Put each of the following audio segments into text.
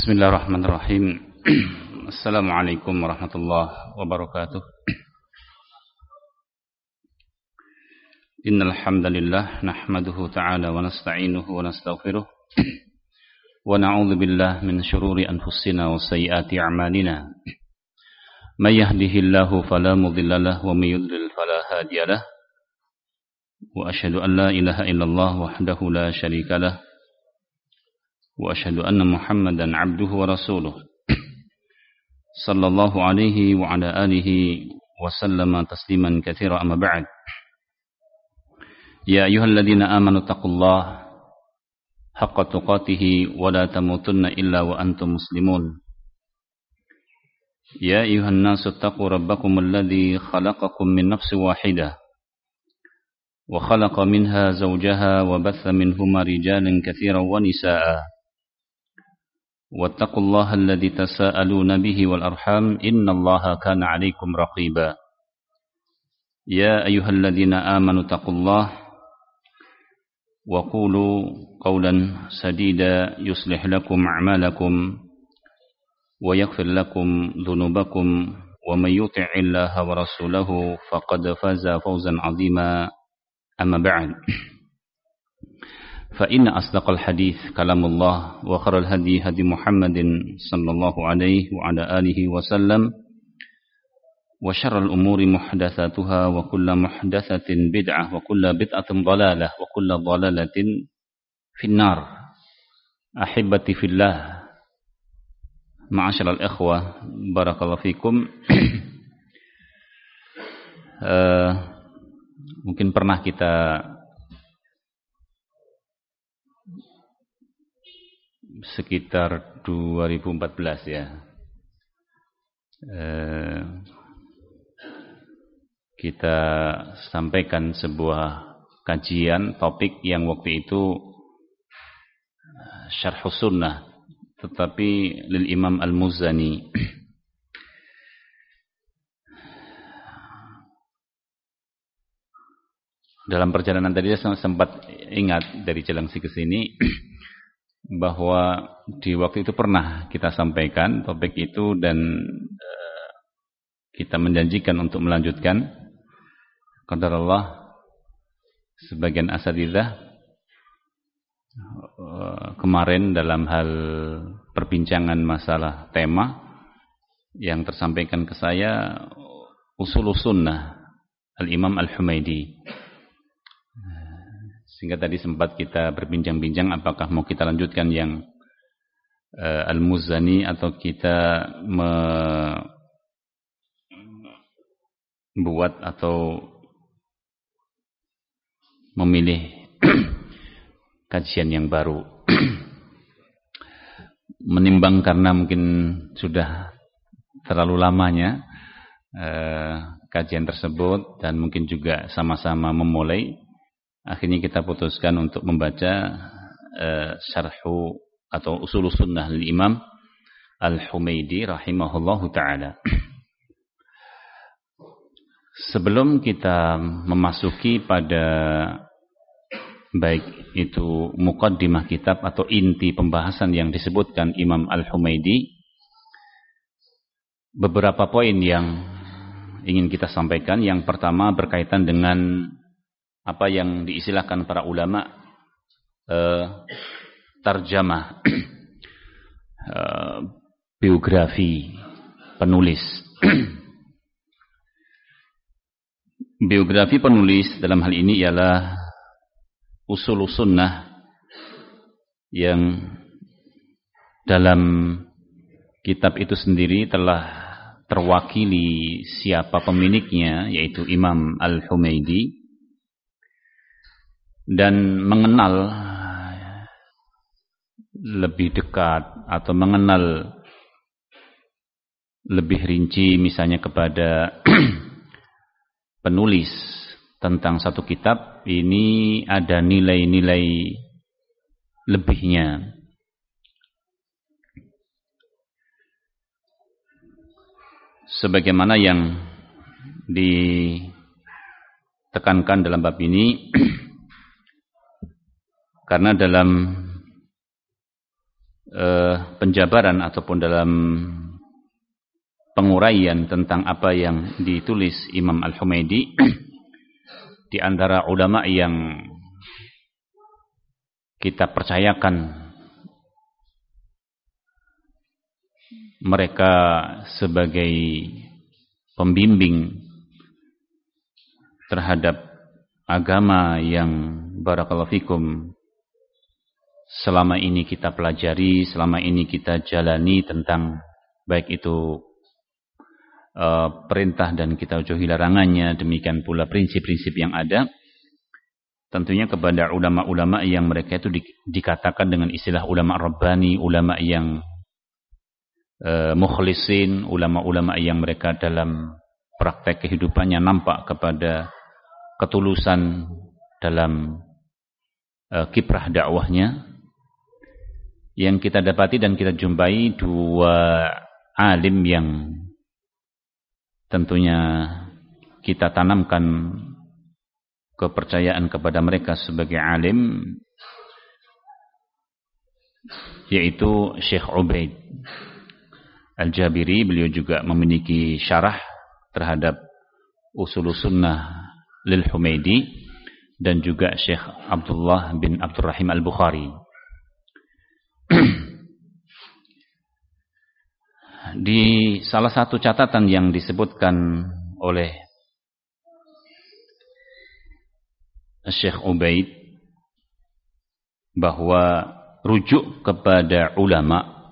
Bismillahirrahmanirrahim. Assalamualaikum warahmatullahi wabarakatuh. Innal hamdalillah nahmaduhu ta'ala wa nasta'inuhu wa nastaghfiruh wa na'udzu billahi min shururi anfusina wa sayyiati a'malina. May yahdihillahu fala mudilla lahu wa may yudlil fala hadiya lahu. Wa asyhadu an la ilaha illallah wahdahu la syarika lahu. Wa asyhadu anna Muhammadan 'abduhu wa rasuluh. Sallallahu alaihi wa ala alihi wa sallama tasliman katsira amma ba'd. Ya ayyuhalladzina amanu taqullaha haqqa tuqatih wa la tamutunna illa wa antum muslimun. Ya ayyuhan nasu taqu rabbakumul ladzi khalaqakum min nafsin wahidah wa khalaqa minha zawjaha wa batha minhuma rijalan katsiran wa nisaa'a. واتقوا الله الذي تساءلون به والأرحام إن الله كان عليكم رقيبا يا أيها الذين آمنوا اتقوا الله وقولوا قولا سديدا يصلح لكم أعمالكم ويغفر لكم ذنوبكم ومن يطع الله ورسوله فقد فاز فوزا عظيما أما بعد فإن أصدق الحديث كلام الله وخير الهدي هدي محمد صلى الله عليه وعلى آله وسلم وشر الأمور محدثاتها وكل محدثة بدعة وكل بدعة ضلالة وكل ضلالة في النار. أحبتي في الله معاشر الإخوة بارك الله فيكم. Mungkin pernah kita sekitar 2014 ya, kita sampaikan sebuah kajian topik yang waktu itu Syarhus Sunnah, tetapi lil Imam Al-Muzani. Dalam perjalanan tadi saya sempat ingat dari Cilengsi ke sini bahwa di waktu itu pernah kita sampaikan topik itu dan kita menjanjikan untuk melanjutkan. Qadarullah sebagian asatidzah kemarin dalam hal perbincangan masalah tema yang tersampaikan ke saya Ushulus Sunnah Al-Imam Al-Humaidi. Sehingga tadi sempat kita berbincang-bincang apakah mau kita lanjutkan yang Al-Muzani atau kita membuat atau memilih kajian yang baru. Menimbang karena mungkin sudah terlalu lamanya kajian tersebut dan mungkin juga sama-sama memulai, akhirnya kita putuskan untuk membaca syarhu atau Ushulus Sunnah Imam Al-Humaidi rahimahullahu ta'ala. Sebelum kita memasuki pada baik itu muqaddimah kitab atau inti pembahasan yang disebutkan Imam Al-Humaidi, beberapa poin yang ingin kita sampaikan. Yang pertama berkaitan dengan apa yang diistilahkan para ulama tarjamah, biografi penulis. Biografi penulis dalam hal ini ialah Ushulus Sunnah yang dalam kitab itu sendiri telah terwakili siapa pemiliknya, yaitu Imam Al-Humaidi, dan mengenal lebih dekat atau mengenal lebih rinci misalnya kepada penulis tentang satu kitab ini ada nilai-nilai lebihnya. Sebagaimana yang ditekankan dalam bab ini, karena dalam penjabaran ataupun dalam penguraian tentang apa yang ditulis Imam Al-Humaidi di antara ulama yang kita percayakan mereka sebagai pembimbing terhadap agama yang barakallahu fikum selama ini kita pelajari, selama ini kita jalani tentang baik itu perintah dan kita jauhi larangannya, demikian pula prinsip-prinsip yang ada, tentunya kepada ulama-ulama yang mereka itu dikatakan dengan istilah ulama rabbani, ulama yang mukhlisin, ulama-ulama yang mereka dalam praktek kehidupannya nampak kepada ketulusan dalam kiprah dakwahnya. Yang kita dapati dan kita jumpai dua alim yang tentunya kita tanamkan kepercayaan kepada mereka sebagai alim, yaitu Syekh Ubaid Al-Jabiri. Beliau juga memiliki syarah terhadap Ushulus Sunnah lil Humaidi, dan juga Syekh Abdullah bin Abdurrahim Al-Bukhari. Di salah satu catatan yang disebutkan oleh Syekh Ubaid bahwa rujuk kepada ulama,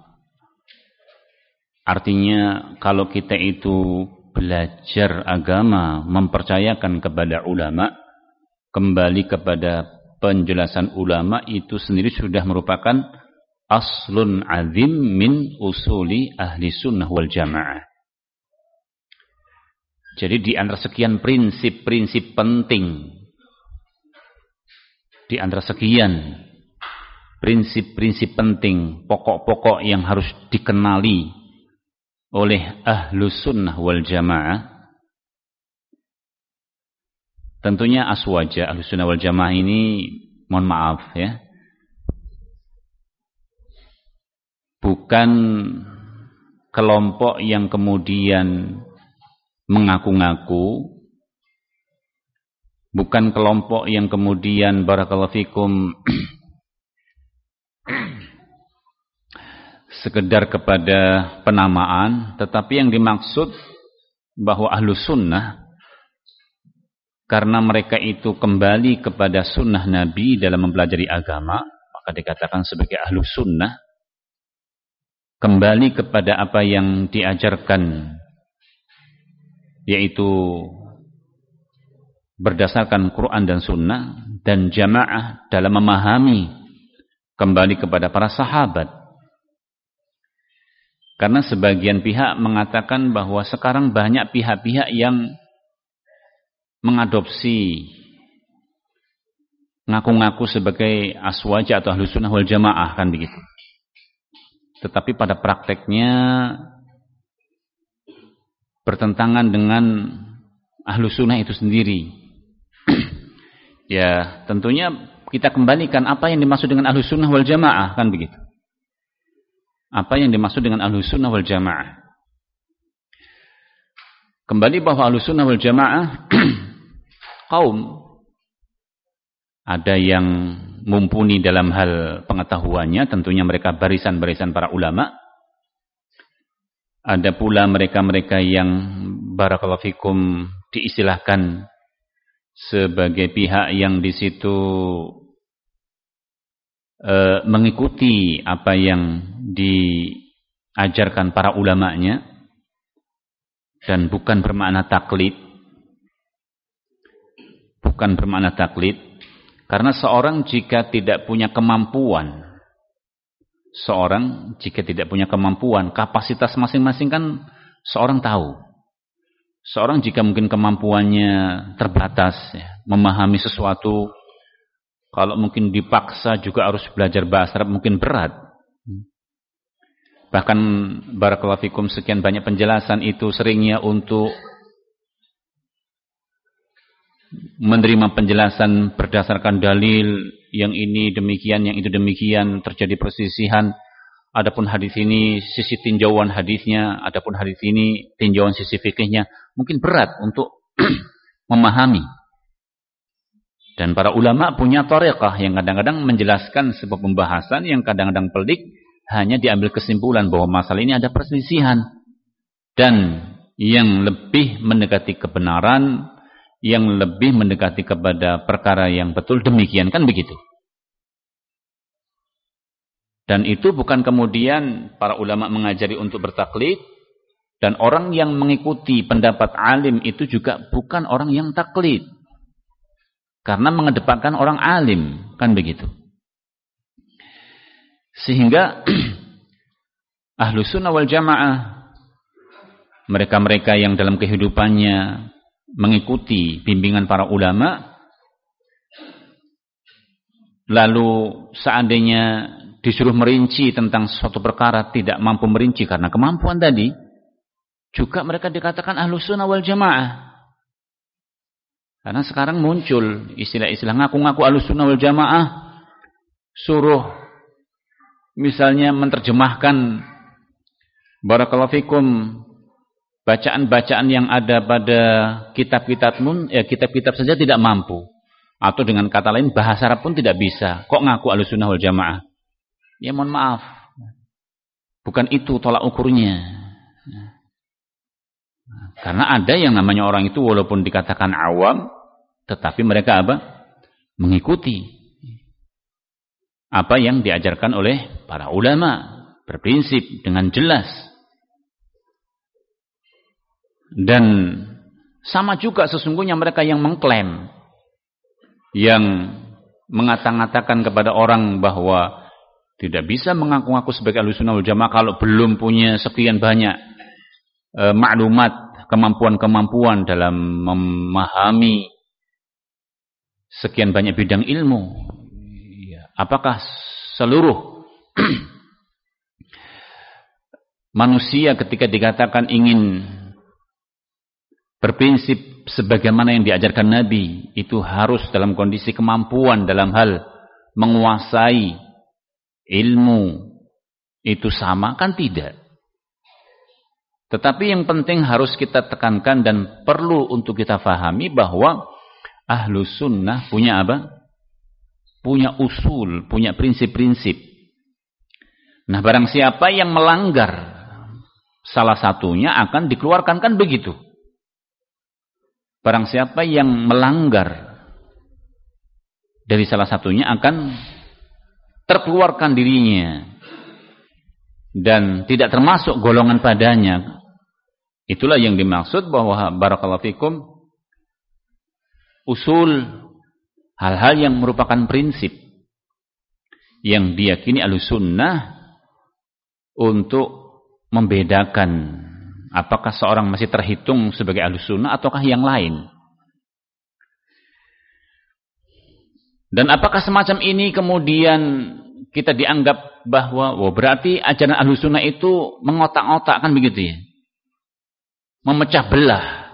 artinya kalau kita itu belajar agama mempercayakan kepada ulama, kembali kepada penjelasan ulama, itu sendiri sudah merupakan aslun azim min usuli ahli sunnah wal jamaah. Jadi di antara sekian prinsip-prinsip penting, di antara sekian prinsip-prinsip penting, pokok-pokok yang harus dikenali oleh ahlu sunnah wal jamaah, tentunya aswaja ahlu sunnah wal jamaah ini, mohon maaf ya, bukan kelompok yang kemudian mengaku-ngaku, bukan kelompok yang kemudian barakallahu fikum sekedar kepada penamaan, tetapi yang dimaksud bahwa ahlu sunnah karena mereka itu kembali kepada sunnah Nabi dalam mempelajari agama, maka dikatakan sebagai ahlu sunnah, kembali kepada apa yang diajarkan, yaitu berdasarkan Quran dan Sunnah, dan jamaah dalam memahami, kembali kepada para sahabat. Karena sebagian pihak mengatakan bahwa sekarang banyak pihak-pihak yang mengadopsi, ngaku-ngaku sebagai aswaja atau ahlu sunnah wal jamaah, kan begitu. Tetapi pada prakteknya bertentangan dengan ahlu sunnah itu sendiri. Ya, tentunya kita kembalikan apa yang dimaksud dengan ahlu sunnah wal jamaah, kan begitu. Apa yang dimaksud dengan ahlu sunnah wal jamaah? Kembali bahwa ahlu sunnah wal jamaah kaum, ada yang mumpuni dalam hal pengetahuannya, tentunya mereka barisan-barisan para ulama. Ada pula mereka-mereka yang barakallahu fikum diistilahkan sebagai pihak yang di situ mengikuti apa yang diajarkan para ulamanya, dan bukan bermakna taklid. Bukan bermakna taklid. Karena seorang jika tidak punya kemampuan, kapasitas masing-masing kan seorang tahu. Seorang jika mungkin kemampuannya terbatas, ya, memahami sesuatu, kalau mungkin dipaksa juga harus belajar bahasa Arab mungkin berat. Bahkan barakallahu fikum sekian banyak penjelasan itu seringnya untuk menerima penjelasan berdasarkan dalil, yang ini demikian, yang itu demikian, terjadi persisihan, adapun hadis ini sisi tinjauan hadisnya, adapun hadis ini tinjauan sisi fikihnya, mungkin berat untuk memahami. Dan para ulama punya thariqah yang kadang-kadang menjelaskan sebuah pembahasan yang kadang-kadang pelik, hanya diambil kesimpulan bahwa masalah ini ada perselisihan. Dan yang lebih mendekati kebenaran, yang lebih mendekati kepada perkara yang betul, demikian, kan begitu. Dan itu bukan kemudian para ulama mengajari untuk bertaklid, dan orang yang mengikuti pendapat alim itu juga bukan orang yang taklid. Karena mengedepankan orang alim, kan begitu. Sehingga Ahlus Sunnah wal Jamaah, mereka-mereka yang dalam kehidupannya mengikuti bimbingan para ulama, lalu seandainya disuruh merinci tentang suatu perkara tidak mampu merinci karena kemampuan tadi, juga mereka dikatakan Ahlus Sunnah wal Jamaah. Karena sekarang muncul istilah-istilah ngaku-ngaku Ahlus Sunnah wal Jamaah, suruh misalnya menerjemahkan barakallahu fikum bacaan-bacaan yang ada pada kitab-kitab saja tidak mampu, atau dengan kata lain bahasa Arab pun tidak bisa, kok ngaku Ahlus Sunnah wal Jamaah? Ya mohon maaf, bukan itu tolak ukurnya. Karena ada yang namanya orang itu walaupun dikatakan awam, tetapi mereka apa? Mengikuti apa yang diajarkan oleh para ulama, berprinsip dengan jelas. Dan sama juga sesungguhnya mereka yang mengklaim, yang mengata-ngatakan kepada orang bahwa tidak bisa mengaku-ngaku sebagai Ahlussunnah wal Jamaah kalau belum punya sekian banyak maklumat, kemampuan-kemampuan dalam memahami sekian banyak bidang ilmu. Apakah seluruh manusia ketika dikatakan ingin berprinsip sebagaimana yang diajarkan Nabi, itu harus dalam kondisi kemampuan dalam hal menguasai ilmu itu sama? Kan tidak. Tetapi yang penting harus kita tekankan dan perlu untuk kita fahami bahwa Ahlus Sunnah punya apa? Punya usul, punya prinsip-prinsip. Nah, barang siapa yang melanggar salah satunya akan dikeluarkan, kan begitu. Barang siapa yang melanggar dari salah satunya akan terkeluarkan dirinya dan tidak termasuk golongan padanya. Itulah yang dimaksud bahwa barakallahu fikum, usul, hal-hal yang merupakan prinsip yang diyakini Ahlussunnah untuk membedakan apakah seorang masih terhitung sebagai Ahlussunnah ataukah yang lain. Dan apakah semacam ini kemudian kita dianggap bahwa berarti ajaran Ahlussunnah itu mengotak-otak, kan begitu ya? Memecah belah.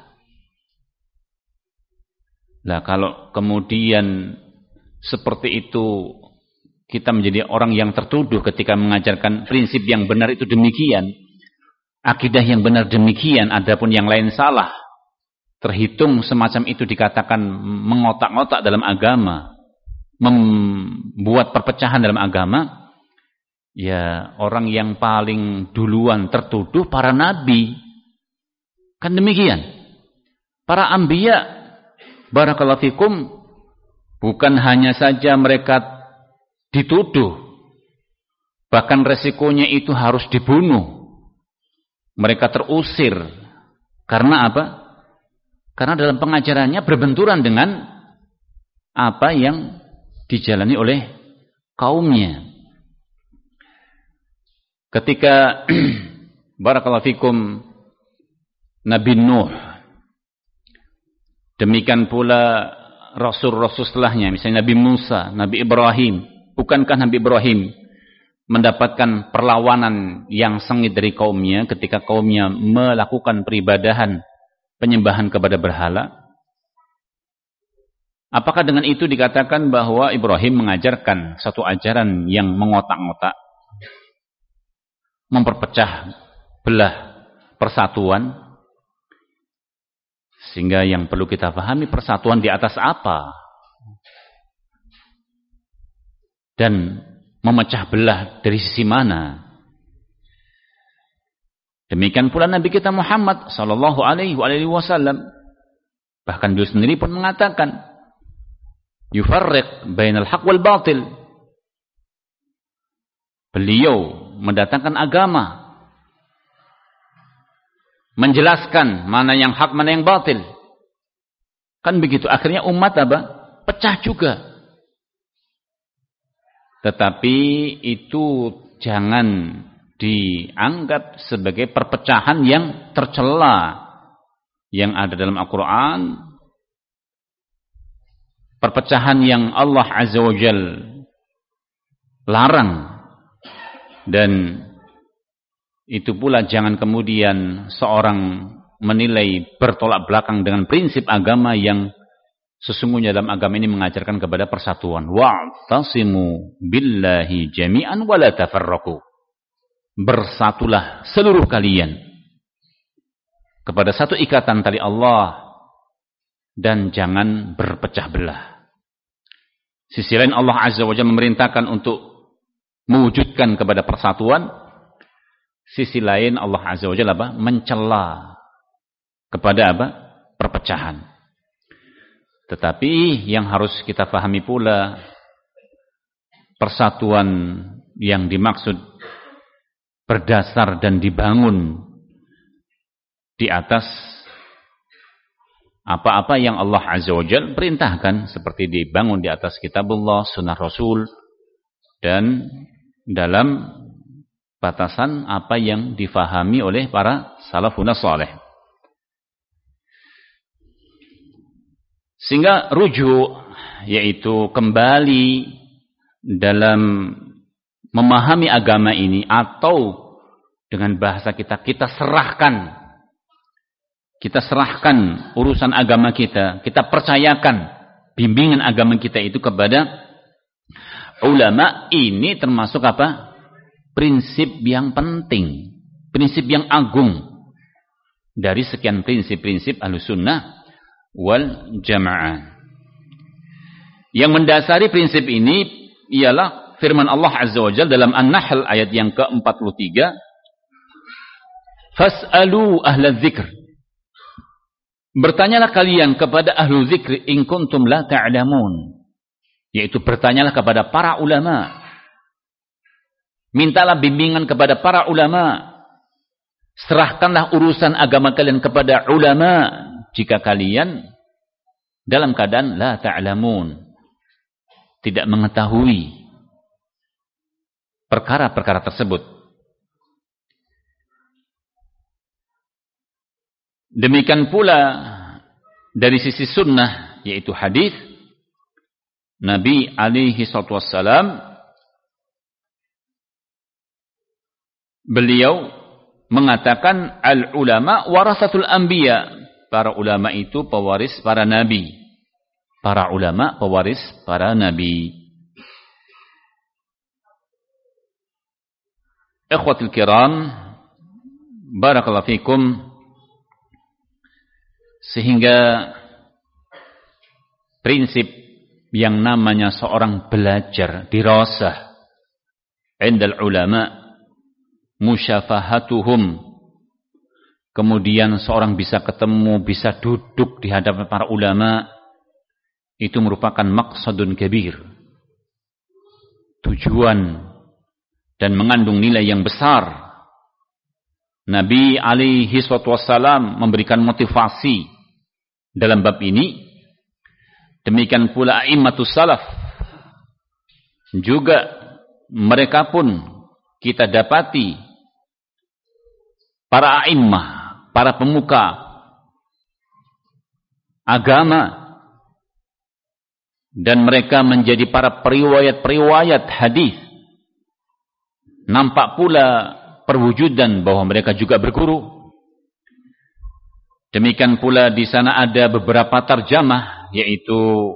Nah, kalau kemudian seperti itu kita menjadi orang yang tertuduh ketika mengajarkan prinsip yang benar itu demikian, akidah yang benar demikian, adapun yang lain salah, terhitung semacam itu dikatakan mengotak-otak dalam agama, membuat perpecahan dalam agama, ya orang yang paling duluan tertuduh para nabi. Kan demikian. Para anbiya, barakallahu fikum, bukan hanya saja mereka dituduh, bahkan resikonya itu harus dibunuh. Mereka terusir. Karena apa? Karena dalam pengajarannya berbenturan dengan apa yang dijalani oleh kaumnya. Ketika barakallahu fikum Nabi Nuh, demikian pula rasul-rasul setelahnya, misalnya Nabi Musa, Nabi Ibrahim. Bukankah Nabi Ibrahim mendapatkan perlawanan yang sengit dari kaumnya ketika kaumnya melakukan peribadahan penyembahan kepada berhala? Apakah dengan itu dikatakan bahwa Ibrahim mengajarkan satu ajaran yang mengotak-ngotak? memperpecah belah persatuan. Sehingga yang perlu kita pahami, persatuan di atas apa? Dan memecah belah dari sisi mana? Demikian pula Nabi kita Muhammad sallallahu alaihi wasallam, bahkan beliau sendiri pun mengatakan, yufarriq bainal haq wal batil. Beliau mendatangkan agama, menjelaskan mana yang hak, mana yang batil. Kan begitu, akhirnya umat apa? Pecah juga. Tetapi itu jangan dianggap sebagai perpecahan yang tercela yang ada dalam Al-Quran, perpecahan yang Allah Azza wa Jal larang. Dan itu pula jangan kemudian seorang menilai bertolak belakang dengan prinsip agama yang sesungguhnya dalam agama ini mengajarkan kepada persatuan. Wa'tasimu billahi jami'an wa la tafarraqu. Bersatulah seluruh kalian kepada satu ikatan tali Allah dan jangan berpecah belah. Sisi lain Allah Azza wa Jalla memerintahkan untuk mewujudkan kepada persatuan. Sisi lain Allah Azza wa Jalla mencela kepada perpecahan. Tetapi yang harus kita pahami pula, persatuan yang dimaksud berdasar dan dibangun di atas apa-apa yang Allah Azza wa Jalla perintahkan, seperti dibangun di atas kitabullah, sunnah Rasul, dan dalam batasan apa yang difahami oleh para salafun saleh. Sehingga rujuk, yaitu kembali dalam memahami agama ini, atau dengan bahasa kita serahkan urusan agama kita percayakan bimbingan agama kita itu kepada ulama. Ini termasuk prinsip yang penting, prinsip yang agung dari sekian prinsip-prinsip Ahlussunnah wal Jamaah. Yang mendasari prinsip ini ialah firman Allah Azza wa Jalla dalam An-Nahl ayat yang ke-43, fas'alu ahla dzikr, bertanyalah kalian kepada ahlu dzikr in kuntum la ta'lamun, yaitu bertanyalah kepada para ulama, mintalah bimbingan kepada para ulama, serahkanlah urusan agama kalian kepada ulama jika kalian dalam keadaan la ta'lamun, tidak mengetahui perkara-perkara tersebut. Demikian pula dari sisi sunnah, yaitu hadis Nabi alaihi salatu wassalam, beliau mengatakan al-ulama warasatul anbiya, para ulama itu pewaris para nabi. Para ulama pewaris para nabi. Ikhwatul kiram, barakallahu fikum. Sehingga prinsip yang namanya seorang belajar dirasah indal ulama, musyafahatuhum, kemudian seorang bisa ketemu, bisa duduk di hadapan para ulama, itu merupakan maqsadun kabir, tujuan dan mengandung nilai yang besar. Nabi alaihi wassalam memberikan motivasi dalam bab ini. Demikian pula a'immatus salaf juga, mereka pun kita dapati para a'immah, para pemuka agama, dan mereka menjadi para periwayat-periwayat hadis. Nampak pula perwujudan bahwa mereka juga berguru. Demikian pula di sana ada beberapa tarjamah, yaitu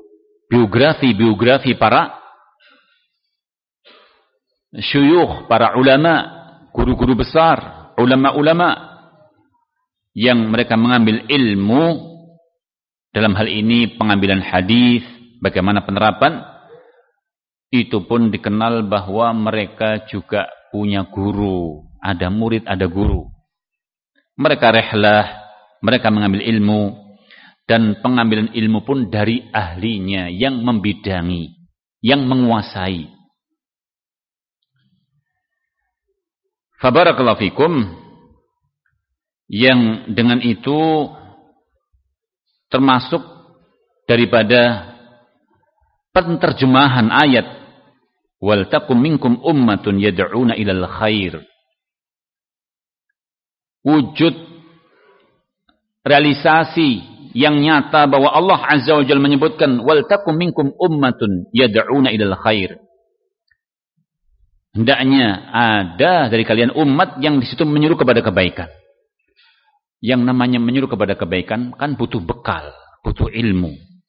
biografi para syuyukh, para ulama, guru-guru besar, ulama-ulama yang mereka mengambil ilmu dalam hal ini pengambilan hadis, bagaimana penerapan, itu pun dikenal bahwa mereka juga punya guru, ada murid, ada guru. Mereka rihlah, mereka mengambil ilmu, dan pengambilan ilmu pun dari ahlinya yang membidangi, yang menguasai. Fabarakallahu fikum, yang dengan itu termasuk daripada penterjemahan ayat wal takum minkum ummatun yad'una ilal khair. Wujud realisasi yang nyata bahwa Allah Azza wa Jalla menyebutkan wal takum minkum ummatun yad'una ilal khair. Hendaknya ada dari kalian umat yang di situ menyuruh kepada kebaikan. Yang namanya menyuruh kepada kebaikan kan butuh bekal, butuh ilmu.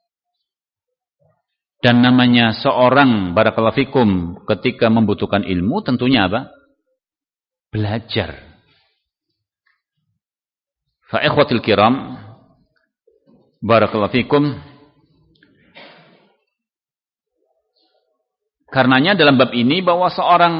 Dan namanya seorang barakallahu fikum ketika membutuhkan ilmu tentunya apa? Belajar. Fa ikhwatil kiram barakallahu fikum, karenanya dalam bab ini bahwa seorang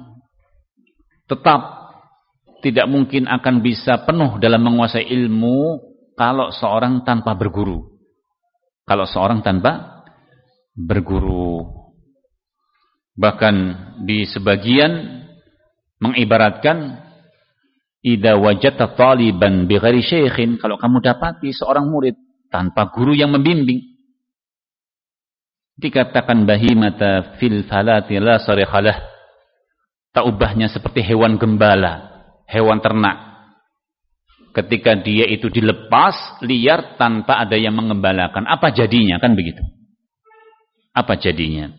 tetap tidak mungkin akan bisa penuh dalam menguasai ilmu kalau seorang tanpa berguru. Kalau seorang tanpa berguru. Bahkan di sebagian mengibaratkan idza wajadta taliban bighairi syaikhin, kalau kamu dapati seorang murid tanpa guru yang membimbing, dikatakan bahimata fil falati la sarikhalah, tak ubahnya seperti hewan gembala, hewan ternak. Ketika dia itu dilepas liar tanpa ada yang mengembalakan, apa jadinya? Kan begitu. Apa jadinya?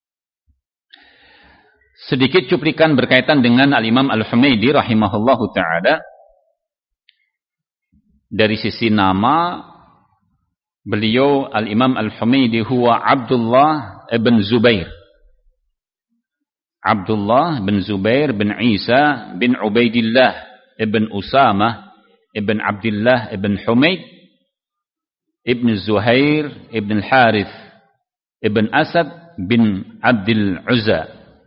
Sedikit cuplikan berkaitan dengan Al-Imam Al-Humaidi rahimahullahu ta'ala. Dari sisi nama, beliau Al-Imam Al-Humaidi huwa Abdullah ibn Zubair. Abdullah bin Zubair bin Isa bin Ubaidillah ibn Usamah ibn Abdullah ibn Humaid ibn Zuhair ibn Harith ibn Asad bin Abdul Uzza.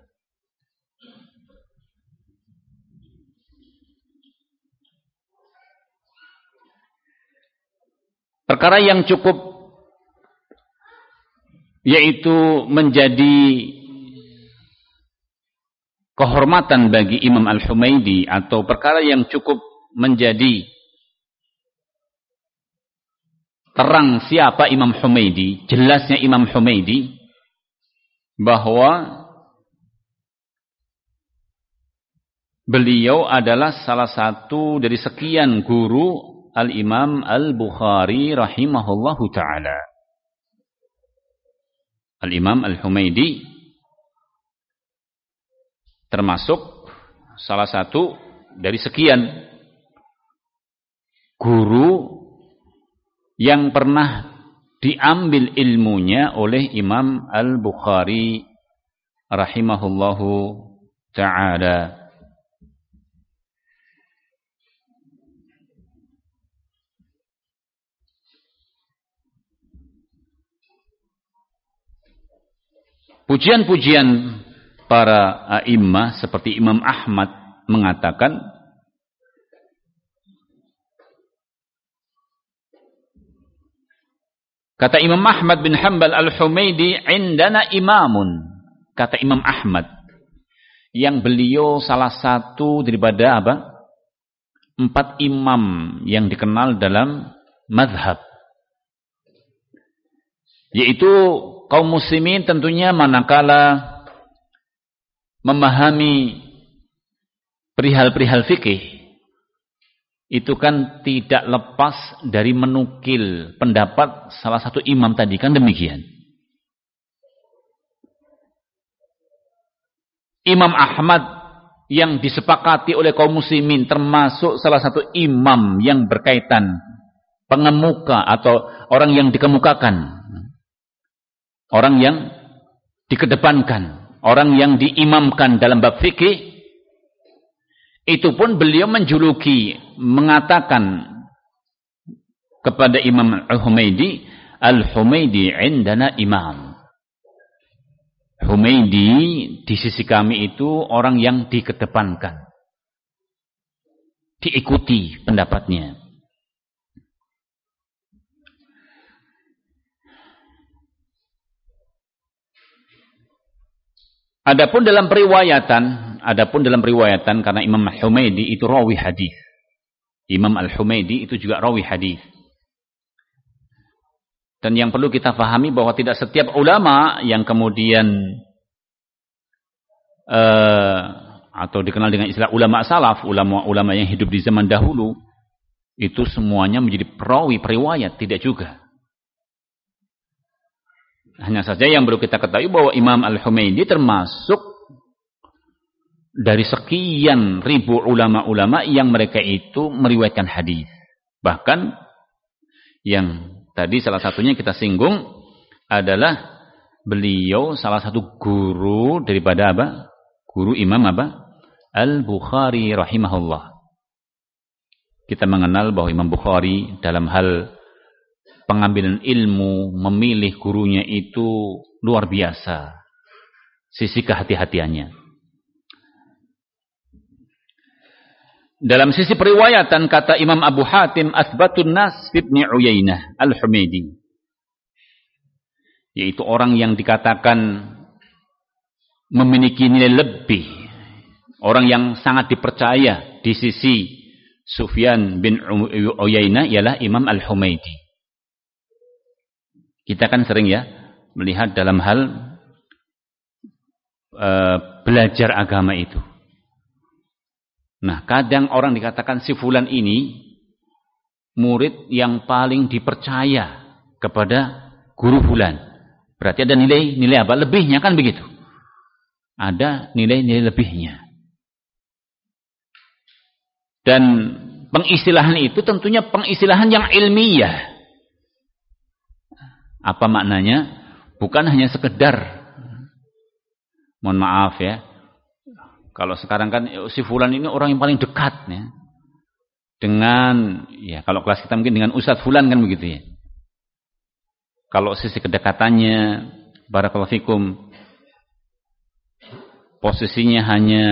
Perkara yang cukup yaitu menjadi kehormatan bagi Imam Al-Humaidi, atau perkara yang cukup menjadi terang siapa Imam Humaidi, jelasnya Imam Humaidi, bahwa beliau adalah salah satu dari sekian guru Al-Imam Al-Bukhari rahimahullahu ta'ala. Al-Imam Al-Humaidi termasuk salah satu dari sekian guru yang pernah diambil ilmunya oleh Imam Al-Bukhari rahimahullahu ta'ala. Pujian-pujian para a'immah seperti Imam Ahmad mengatakan, kata Imam Ahmad bin Hanbal Al-Humaidi, indana imamun. Kata Imam Ahmad, yang beliau salah satu daripada apa? 4 imam yang dikenal dalam mazhab. Yaitu kaum muslimin tentunya manakala memahami perihal-perihal fikih, itu kan tidak lepas dari menukil pendapat salah satu imam tadi, kan demikian. Imam Ahmad yang disepakati oleh kaum muslimin termasuk salah satu imam yang berkaitan pengemuka atau orang yang dikemukakan, orang yang dikedepankan, orang yang diimamkan dalam bab fikih, Itu pun beliau menjuluki, mengatakan kepada Imam Al-Humaidi, Al-Humaidi indana imam. Humaidi di sisi kami itu orang yang dikedepankan, diikuti pendapatnya. Adapun dalam periwayatan karena Imam Al-Humaidi itu rawi hadis. Imam Al-Humaidi itu juga rawi hadis. Dan yang perlu kita pahami bahwa tidak setiap ulama yang kemudian atau dikenal dengan istilah ulama salaf, ulama-ulama yang hidup di zaman dahulu, itu semuanya menjadi perawi periwayat, tidak juga. Hanya saja yang perlu kita ketahui bahwa Imam Al-Humaidi termasuk dari sekian ribu ulama-ulama yang mereka itu meriwayatkan hadis. Bahkan yang tadi salah satunya kita singgung adalah beliau salah satu guru daripada apa? Guru Imam apa? Al-Bukhari rahimahullah. Kita mengenal bahwa Imam Bukhari dalam hal pengambilan ilmu, memilih gurunya itu luar biasa. Sisi kehati-hatiannya. Dalam sisi periwayatan kata Imam Abu Hatim Asbatun Nas Ibn Uyainah Al-Humaidi, yaitu orang yang dikatakan memiliki nilai lebih, orang yang sangat dipercaya di sisi Sufyan bin Uyainah ialah Imam Al-Humaidi. Kita kan sering ya melihat dalam hal belajar agama itu. Nah, kadang orang dikatakan si fulan ini murid yang paling dipercaya kepada guru fulan. Berarti ada nilai apa? Lebihnya kan begitu. Ada nilai-nilai lebihnya. Dan pengistilahan itu tentunya pengistilahan yang ilmiah. Apa maknanya? Bukan hanya sekedar, mohon maaf ya, kalau sekarang kan si fulan ini orang yang paling dekat ya, dengan, ya kalau kelas kita mungkin dengan Ustadz fulan kan begitu ya. Kalau sisi kedekatannya, barakallahu fikum, posisinya hanya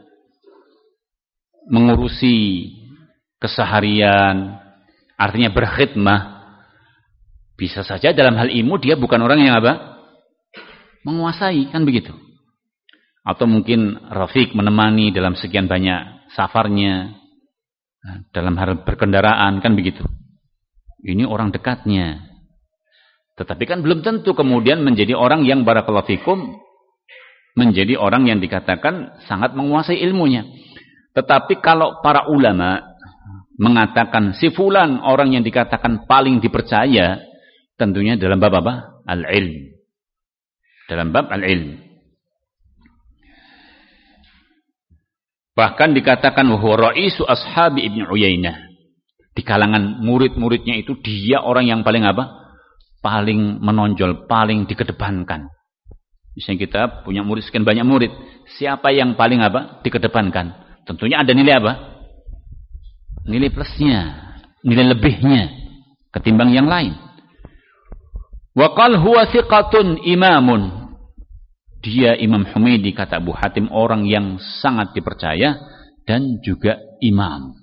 mengurusi keseharian, artinya berkhidmah. Bisa saja dalam hal ilmu dia bukan orang yang apa? Menguasai, kan begitu. Atau mungkin Rafiq menemani dalam sekian banyak safarnya, dalam hal berkendaraan, kan begitu. Ini orang dekatnya. Tetapi kan belum tentu kemudian menjadi orang yang barakallahu fikum, menjadi orang yang dikatakan sangat menguasai ilmunya. Tetapi kalau para ulama mengatakan si fulan orang yang dikatakan paling dipercaya, tentunya dalam bab apa? Al-ilm. Dalam bab al-ilm. Bahkan dikatakan huwa ra'isu ashabi Ibn Uyainah. Di kalangan murid-muridnya itu dia orang yang paling apa? Paling menonjol, paling dikedepankan. Misalnya kita punya murid sekian banyak murid, siapa yang paling apa? Dikedepankan. Tentunya ada nilai apa? Nilai plusnya, nilai lebihnya ketimbang yang lain. Wa qal huwa thiqatun imamun. Dia Imam Humaidi kata Abu Hatim orang yang sangat dipercaya dan juga imam.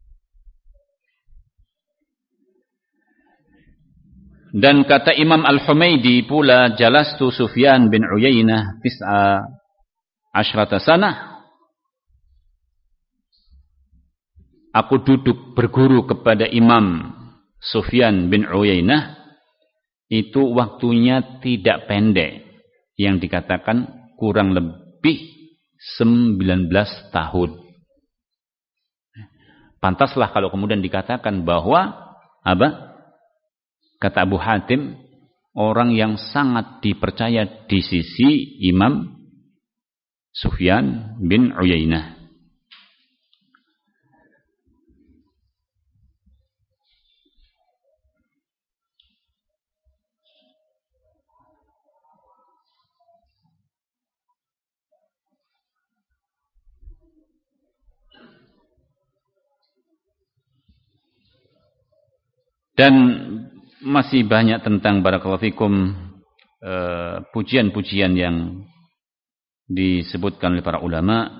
Dan kata Imam Al-Humaidi pula jalastu Sufyan bin Uyainah 19 sanah. Aku duduk berguru kepada Imam Sufyan bin Uyainah. Itu waktunya tidak pendek, yang dikatakan kurang lebih 19 tahun. Pantaslah kalau kemudian dikatakan bahwa apa? Kata Abu Hatim, orang yang sangat dipercaya di sisi Imam Sufyan bin Uyainah. Dan masih banyak tentang barakallahu fikum pujian-pujian yang disebutkan oleh para ulama.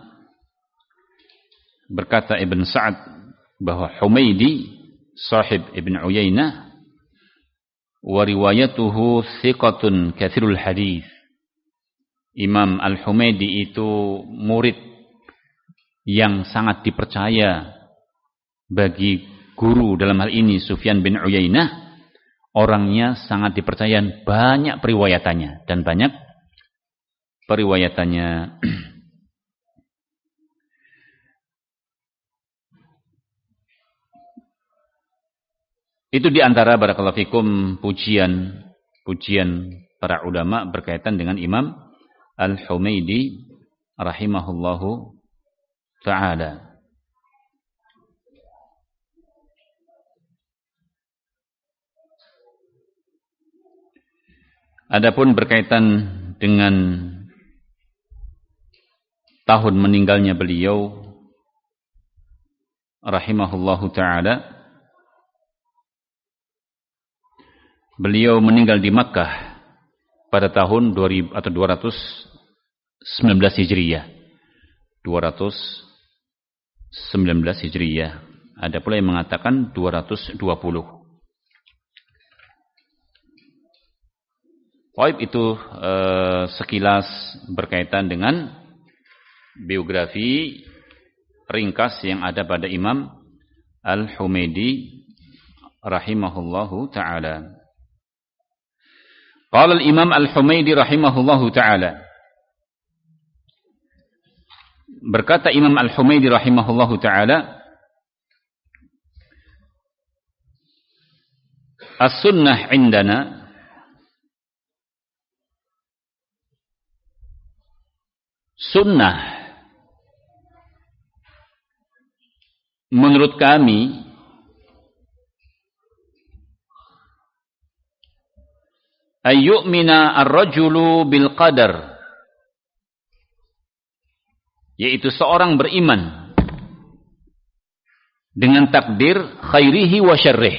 Berkata Ibn Sa'ad bahwa Humaydi sahib Ibn Uyainah wa riwayatuhu thiqatun kathirul hadith. Imam Al-Humaydi itu murid yang sangat dipercaya bagi guru, dalam hal ini Sufyan bin Uyainah. Orangnya sangat dipercaya, banyak periwayatannya dan banyak periwayatannya. Itu diantara barakallahu fikum pujian para ulama berkaitan dengan Imam Al-Humaydi rahimahullahu ta'ala. Adapun berkaitan dengan tahun meninggalnya beliau rahimahullahu ta'ala, beliau meninggal di Makkah pada tahun 219 Hijriyah. 219 Hijriyah. Ada pula yang mengatakan 220. Baik, itu sekilas berkaitan dengan biografi ringkas yang ada pada Imam Al-Humaydi rahimahullahu ta'ala. Qala al-Imam Al-Humaydi rahimahullahu ta'ala. Berkata Imam Al-Humaydi rahimahullahu ta'ala, as-sunnah indana sunnah menurut kami ayyu'mina ar-rajulu bil qadar, yaitu seorang beriman dengan takdir khairihi wa syarrih,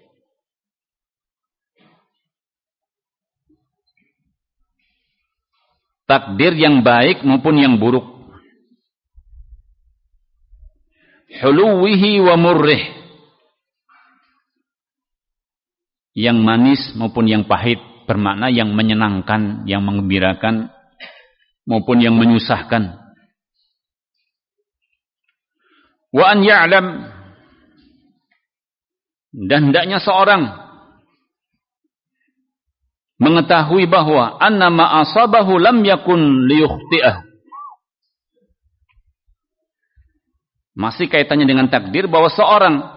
takdir yang baik maupun yang buruk, huluwihi wa murrih, yang manis maupun yang pahit, bermakna yang menyenangkan, yang menggembirakan maupun yang menyusahkan. Wa an ya'lam, dan hendaknya seorang mengetahui bahwa anna ma asabahu lam yakun liyukhti'ah. Masih kaitannya dengan takdir, bahwa seorang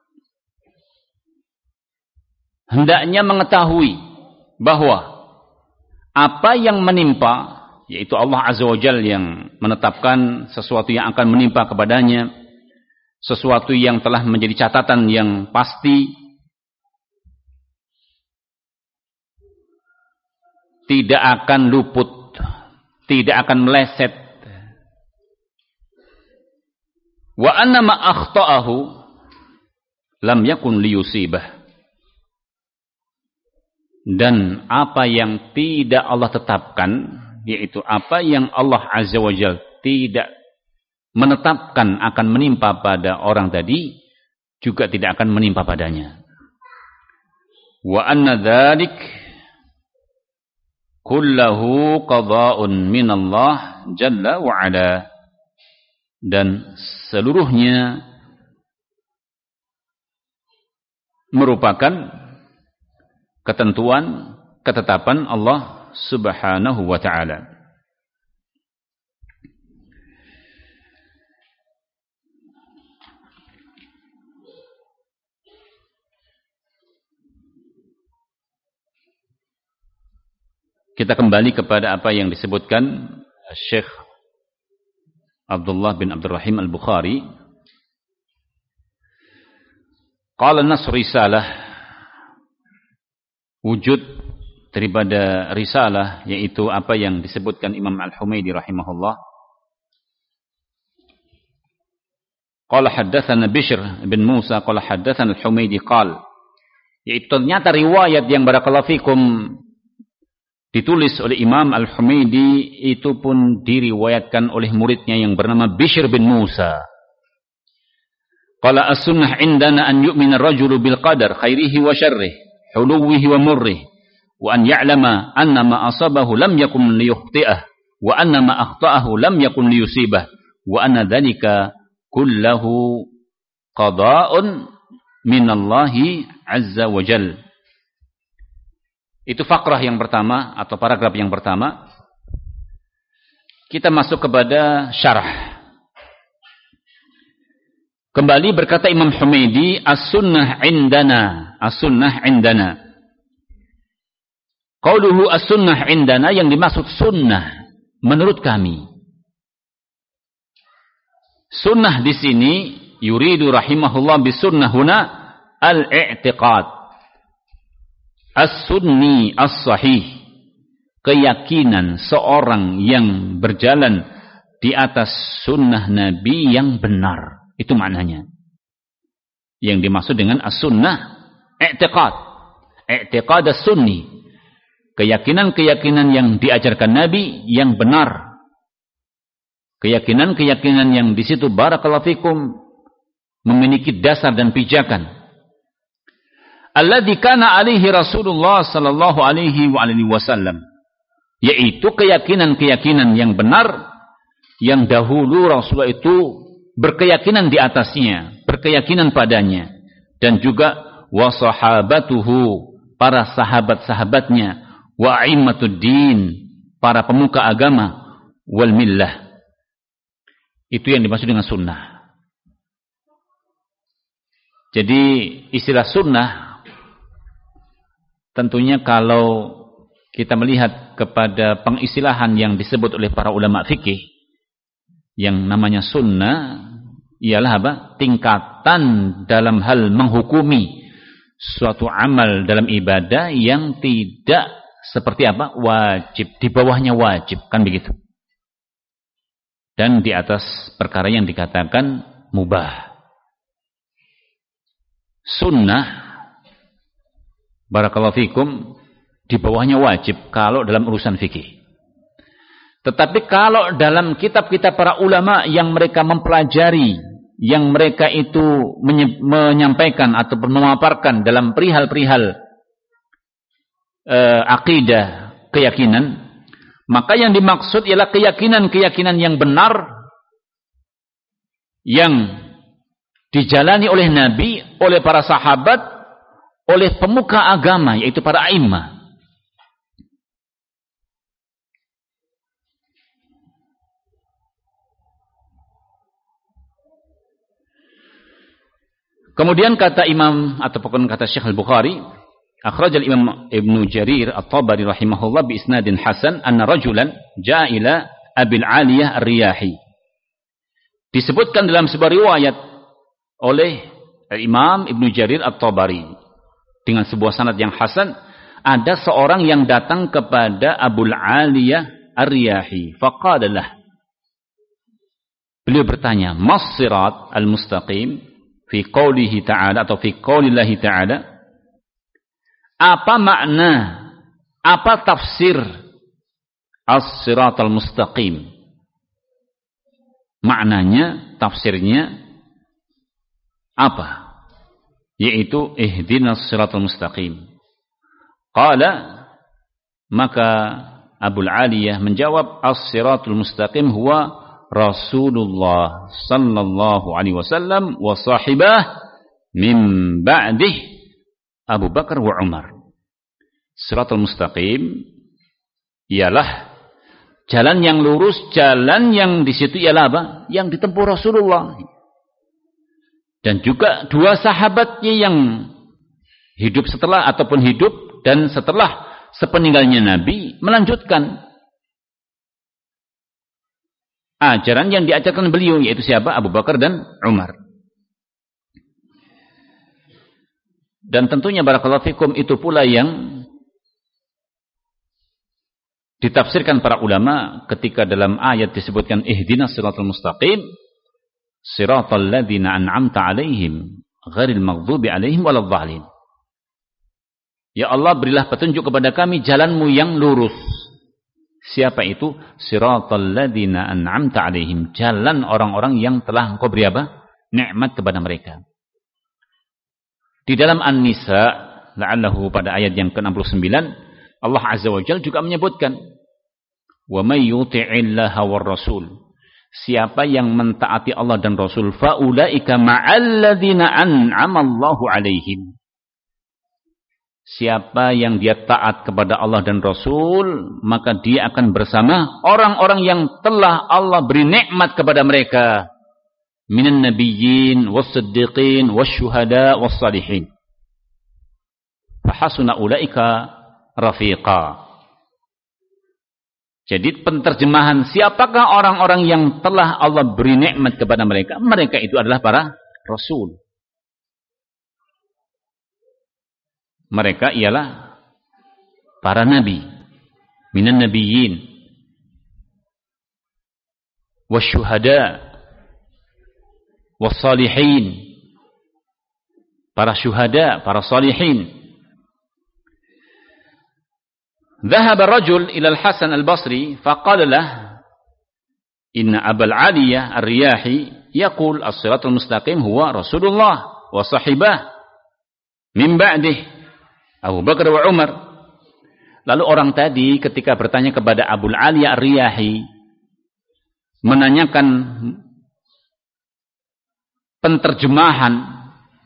hendaknya mengetahui bahwa apa yang menimpa, yaitu Allah Azza wa Jalla yang menetapkan sesuatu yang akan menimpa kepadanya, sesuatu yang telah menjadi catatan yang pasti, tidak akan luput, tidak akan meleset. Wa anna ma akhta'ahu lam yakun liyusibah. Dan apa yang tidak Allah tetapkan, yaitu apa yang Allah Azza wa Jalla tidak menetapkan akan menimpa pada orang tadi, juga tidak akan menimpa padanya. Wa anna dzalik kullahu qada'un minallah jalla wa ala. Dan seluruhnya merupakan ketentuan, ketetapan Allah Subhanahu wa ta'ala. Kita kembali kepada apa yang disebutkan Syekh Abdullah bin Abdurrahim Al-Bukhari. Qala nas risalah, wujud daripada risalah, yaitu apa yang disebutkan Imam Al-Humaydi rahimahullah. Qala haddatsana Bishr bin Musa qala haddatsana Al-Humaydi qala Yaitu ternyata riwayat yang barakallahu fikum ditulis oleh Imam Al-Humaidi itu pun diriwayatkan oleh muridnya yang bernama Bishr bin Musa. Qala as-sunnah indana an yu'mina ar-rajulu bil qadar khairihi wa syarrihi, huluwihi wa murrihi, wa an ya'lama anna ma asabahu lam yakun liyukhti'ah, wa anna ma akhta'ahu lam yakun liyusibah, wa anna dhalika kullahu qada'un minallahi azza wa jal. Itu fakrah yang pertama atau paragraf yang pertama. Kita masuk kepada syarah. Kembali berkata Imam Humaidi, as-sunnah indana, as-sunnah indana. Qauluhu as-sunnah indana, yang dimaksud sunnah menurut kami. Sunnah di sini yuridu rahimahullah bisunnah huna al-i'tiqad. As-sunni as-sahih, keyakinan seorang yang berjalan di atas sunnah Nabi yang benar. Itu maknanya. Yang dimaksud dengan as-sunnah, i'tiqad. I'tiqad as-sunni. Keyakinan-keyakinan yang diajarkan Nabi yang benar. Keyakinan-keyakinan yang di situ barakallahu fikum memiliki dasar dan pijakan. Alladzi kana alaihi Rasulullah sallallahu alaihi wasallam, yaitu keyakinan-keyakinan yang benar yang dahulu Rasulullah itu berkeyakinan di atasnya, berkeyakinan padanya, dan juga wa sahabatuhu, para sahabat-sahabatnya, wa aimatuddin, para pemuka agama, wal millah. Itu yang dimaksud dengan sunnah. Jadi istilah sunnah tentunya kalau kita melihat kepada pengistilahan yang disebut oleh para ulama fikih, yang namanya sunnah ialah apa? Tingkatan dalam hal menghukumi suatu amal dalam ibadah yang tidak seperti apa? Wajib, di bawahnya wajib, kan begitu. Dan di atas perkara yang dikatakan mubah. Sunnah barakallahu fikum di bawahnya wajib kalau dalam urusan fikih. Tetapi kalau dalam kitab-kitab para ulama yang mereka mempelajari, yang mereka itu menyampaikan atau memaparkan dalam perihal-perihal akidah, keyakinan, maka yang dimaksud ialah keyakinan-keyakinan yang benar yang dijalani oleh Nabi, oleh para sahabat, oleh pemuka agama, yaitu para a'immah. Kemudian kata Imam ataupun kata Syekh Al-Bukhari, akhraj al-Imam Ibnu Jarir At-Tabari rahimahullah bi isnadin hasan anna rajulan jaa ila Abil Aliyah Ar-Riyahi. Disebutkan dalam sebuah riwayat oleh Imam Ibnu Jarir At-Tabari dengan sebuah sanad yang hasan, ada seorang yang datang kepada Abul Aliyah Ar-Riyahi, faqadalah, beliau bertanya, mas sirat al-mustaqim fi qaulihi ta'ala atau fi qaulillahi ta'ala, apa makna, apa tafsir as-sirat al-mustaqim? Maknanya, tafsirnya apa? Yaitu ihdinas siratal mustaqim. Qala, maka Abul Aliyah menjawab, as-siratul mustaqim huwa Rasulullah sallallahu alaihi wasallam wa sahibah min ba'dih Abu Bakar wa Umar. Siratul mustaqim ialah jalan yang lurus, jalan yang di situ ialah apa? Yang ditempuh Rasulullah. Dan juga dua sahabatnya yang hidup setelah ataupun hidup dan setelah sepeninggalnya Nabi melanjutkan ajaran yang diajarkan beliau, yaitu siapa? Abu Bakar dan Umar. Dan tentunya barakallahu fikum itu pula yang ditafsirkan para ulama ketika dalam ayat disebutkan ihdinas siratal mustaqim, siratal ladzina an'amta 'alaihim ghairil maghdubi 'alaihim waladdallin. Ya Allah, berilah petunjuk kepada kami jalanmu yang lurus. Siapa itu? Siratal ladzina an'amta 'alaihim, jalan orang-orang yang telah Engkau beri apa? Nikmat kepada mereka. Di dalam An-Nisa, la'allahu pada ayat yang ke-69, Allah Azza wa Jalla juga menyebutkan, "Wa may yuti'illaha war rasul." Siapa yang mentaati Allah dan Rasul, fa ulaika ma'al ladzina an'ama Allahu 'alaihim. Siapa yang dia taat kepada Allah dan Rasul, maka dia akan bersama orang-orang yang telah Allah beri nikmat kepada mereka. Minan nabiyyin, was-siddiqin, wasyuhada, was-salihin. Fahasuna ulaika rafiqa. Jadi penterjemahan siapakah orang-orang yang telah Allah beri nikmat kepada mereka? Mereka itu adalah para Rasul. Mereka ialah para nabi, minan nabiyyin, wasyuhada, wassalihin, para syuhada, para salihin. Dhahaba rajul ila al-Hasan al-Basri faqala lahu inna Abal Aliyah ar-Riyahi yaqul as-siratal mustaqim huwa Rasulullah wa sahibah min ba'dih Abu Bakar wa Umar. Lalu orang tadi ketika bertanya kepada Abul Aliyah Ar-Riyahi, menanyakan penterjemahan,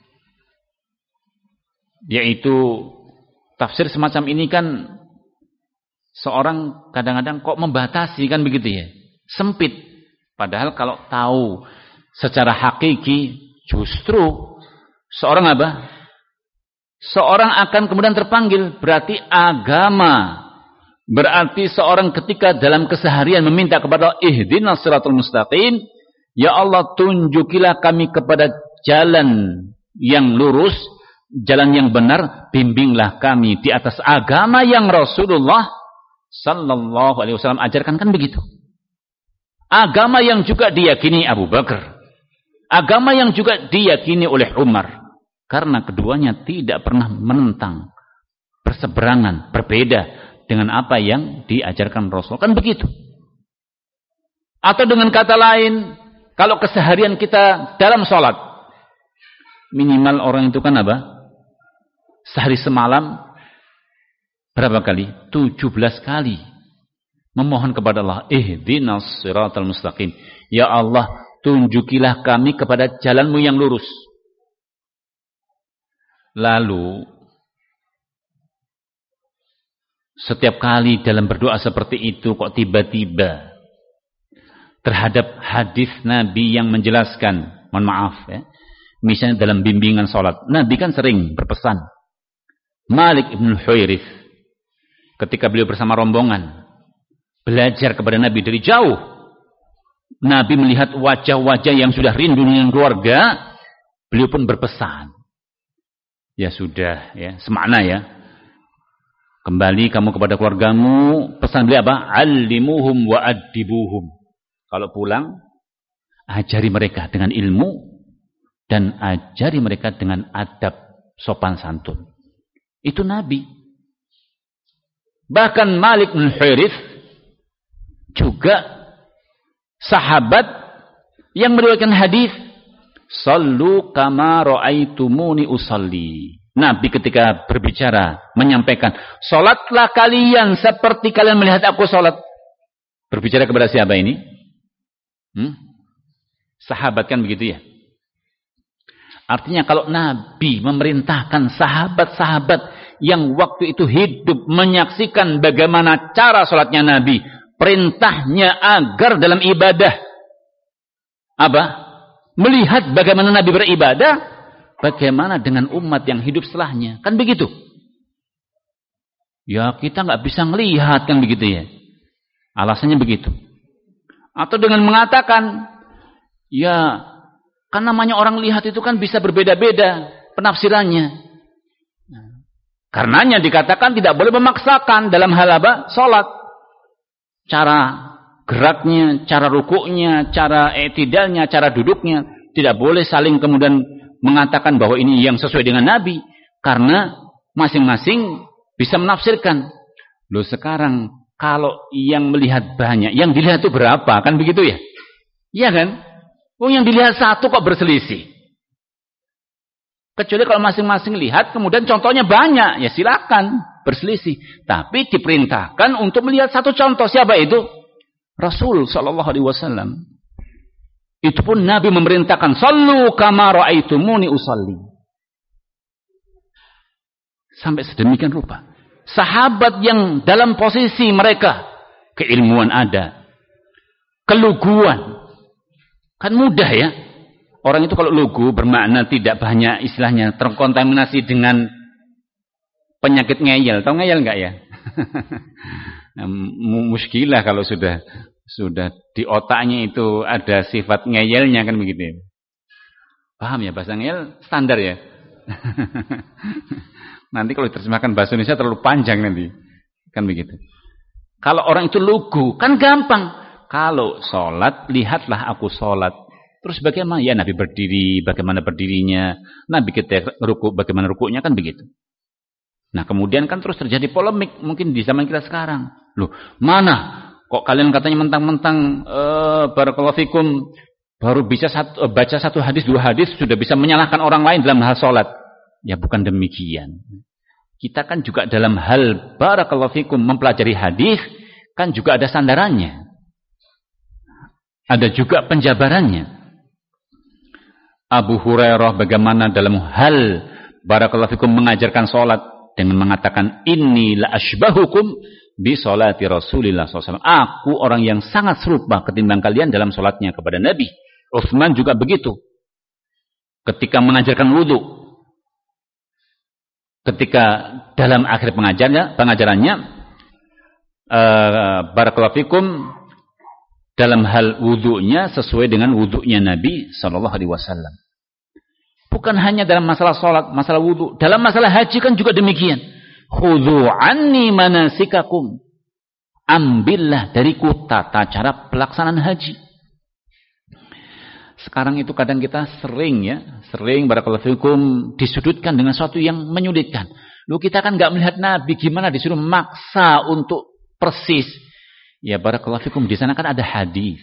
yaitu tafsir semacam ini kan seorang kadang-kadang kok membatasi kan begitu ya, sempit. Padahal kalau tahu secara hakiki justru seorang apa? Seorang akan kemudian terpanggil, berarti agama. Berarti seorang ketika dalam keseharian meminta kepada Allah, ihdinas siratal mustaqim, ya Allah tunjukilah kami kepada jalan yang lurus, jalan yang benar, bimbinglah kami di atas agama yang Rasulullah sallallahu alaihi wasallam ajarkan, kan begitu. Agama yang juga diyakini Abu Bakar, agama yang juga diyakini oleh Umar. Karena keduanya tidak pernah menentang, berseberangan, berbeda dengan apa yang diajarkan Rasul. Kan begitu. Atau dengan kata lain, kalau keseharian kita dalam sholat, minimal orang itu kan apa? Sehari semalam, berapa kali? 17 kali. Memohon kepada Allah, ihdinas siratal mustaqim. Ya Allah, tunjukilah kami kepada jalanmu yang lurus. Lalu setiap kali dalam berdoa seperti itu kok tiba-tiba terhadap hadis Nabi yang menjelaskan, mohon maaf ya, misalnya dalam bimbingan sholat, Nabi kan sering berpesan. Malik ibn Huwairits ketika beliau bersama rombongan belajar kepada Nabi dari jauh, Nabi melihat wajah-wajah yang sudah rindu dengan keluarga, beliau pun berpesan. Ya sudah, ya semakna ya. Kembali kamu kepada keluargamu, pesan beliau apa? Allimuhum wa addibuhum. Kalau pulang, ajari mereka dengan ilmu dan ajari mereka dengan adab sopan santun. Itu Nabi. Bahkan Malik bin Huwairits juga sahabat yang meriwayatkan hadis, sallu kama ra'aitumuni usalli. Nabi ketika berbicara menyampaikan, salatlah kalian seperti kalian melihat aku salat. Berbicara kepada siapa ini? Sahabat kan begitu ya. Artinya kalau Nabi memerintahkan sahabat-sahabat yang waktu itu hidup menyaksikan bagaimana cara salatnya Nabi, perintahnya agar dalam ibadah apa? Melihat bagaimana Nabi beribadah, bagaimana dengan umat yang hidup setelahnya. Kan begitu. Ya kita nggak bisa melihat kan begitu ya. Alasannya begitu. Atau dengan mengatakan, ya kan namanya orang lihat itu kan bisa berbeda-beda penafsirannya. Karenanya dikatakan tidak boleh memaksakan dalam hal apa? Sholat. Cara geraknya, cara rukuknya, cara i'tidalnya, cara duduknya, tidak boleh saling kemudian mengatakan bahwa ini yang sesuai dengan Nabi, karena masing-masing bisa menafsirkan. Loh sekarang kalau yang melihat banyak, yang dilihat itu berapa? Kan begitu ya? Iya kan? Oh yang dilihat satu kok berselisih. Kecuali kalau masing-masing lihat, kemudian contohnya banyak, ya silakan berselisih. Tapi diperintahkan untuk melihat satu contoh. Siapa itu? Rasul Shallallahu Alaihi Wasallam. Itu pun Nabi memerintahkan, "Sallu kama ra'aitumuni usalli." Sampai sedemikian rupa. Sahabat yang dalam posisi mereka keilmuan ada, keluguan, kan mudah ya. Orang itu kalau lugu bermakna tidak banyak istilahnya terkontaminasi dengan penyakit ngeyel. Tahu ngeyel enggak ya? Nah, muskilah kalau sudah di otaknya itu ada sifat ngeyelnya kan begitu. Paham ya bahasa ngeyel standar ya? Nanti kalau diterjemahkan bahasa Indonesia terlalu panjang nanti. Kan begitu. Kalau orang itu lugu kan gampang. Kalau sholat, lihatlah aku sholat. Terus bagaimana? Ya Nabi berdiri, bagaimana berdirinya. Nabi kita ruku, bagaimana rukunya, kan begitu. Nah kemudian kan terus terjadi polemik. Mungkin di zaman kita sekarang. Loh, mana? Kok kalian katanya mentang-mentang barakallahu fikum baru bisa baca satu hadis, dua hadis sudah bisa menyalahkan orang lain dalam hal sholat. Ya bukan demikian. Kita kan juga dalam hal barakallahu fikum mempelajari hadis kan juga ada sandarannya. Ada juga penjabarannya. Abu Hurairah bagaimana dalam hal barakallahu fikum mengajarkan sholat dengan mengatakan inni la ashbahukum bi sholati Rasulillah SAW. Aku orang yang sangat serupa ketimbang kalian dalam sholatnya kepada Nabi. Utsman juga begitu. Ketika mengajarkan wudu, ketika dalam akhir pengajarannya barakallahu fikum dalam hal wudunya sesuai dengan wudunya Nabi Sallallahu Alaihi Wasallam. Bukan hanya dalam masalah sholat, masalah wudu, dalam masalah haji kan juga demikian. Khudhu anni manasikakum. Ambillah dariku tata cara pelaksanaan haji. Sekarang itu kadang kita sering barakallahu fikum disudutkan dengan sesuatu yang menyulitkan. Lu kita kan nggak melihat Nabi, gimana disuruh maksa untuk persis. Ya barakallahu fikum, di sana kan ada hadis.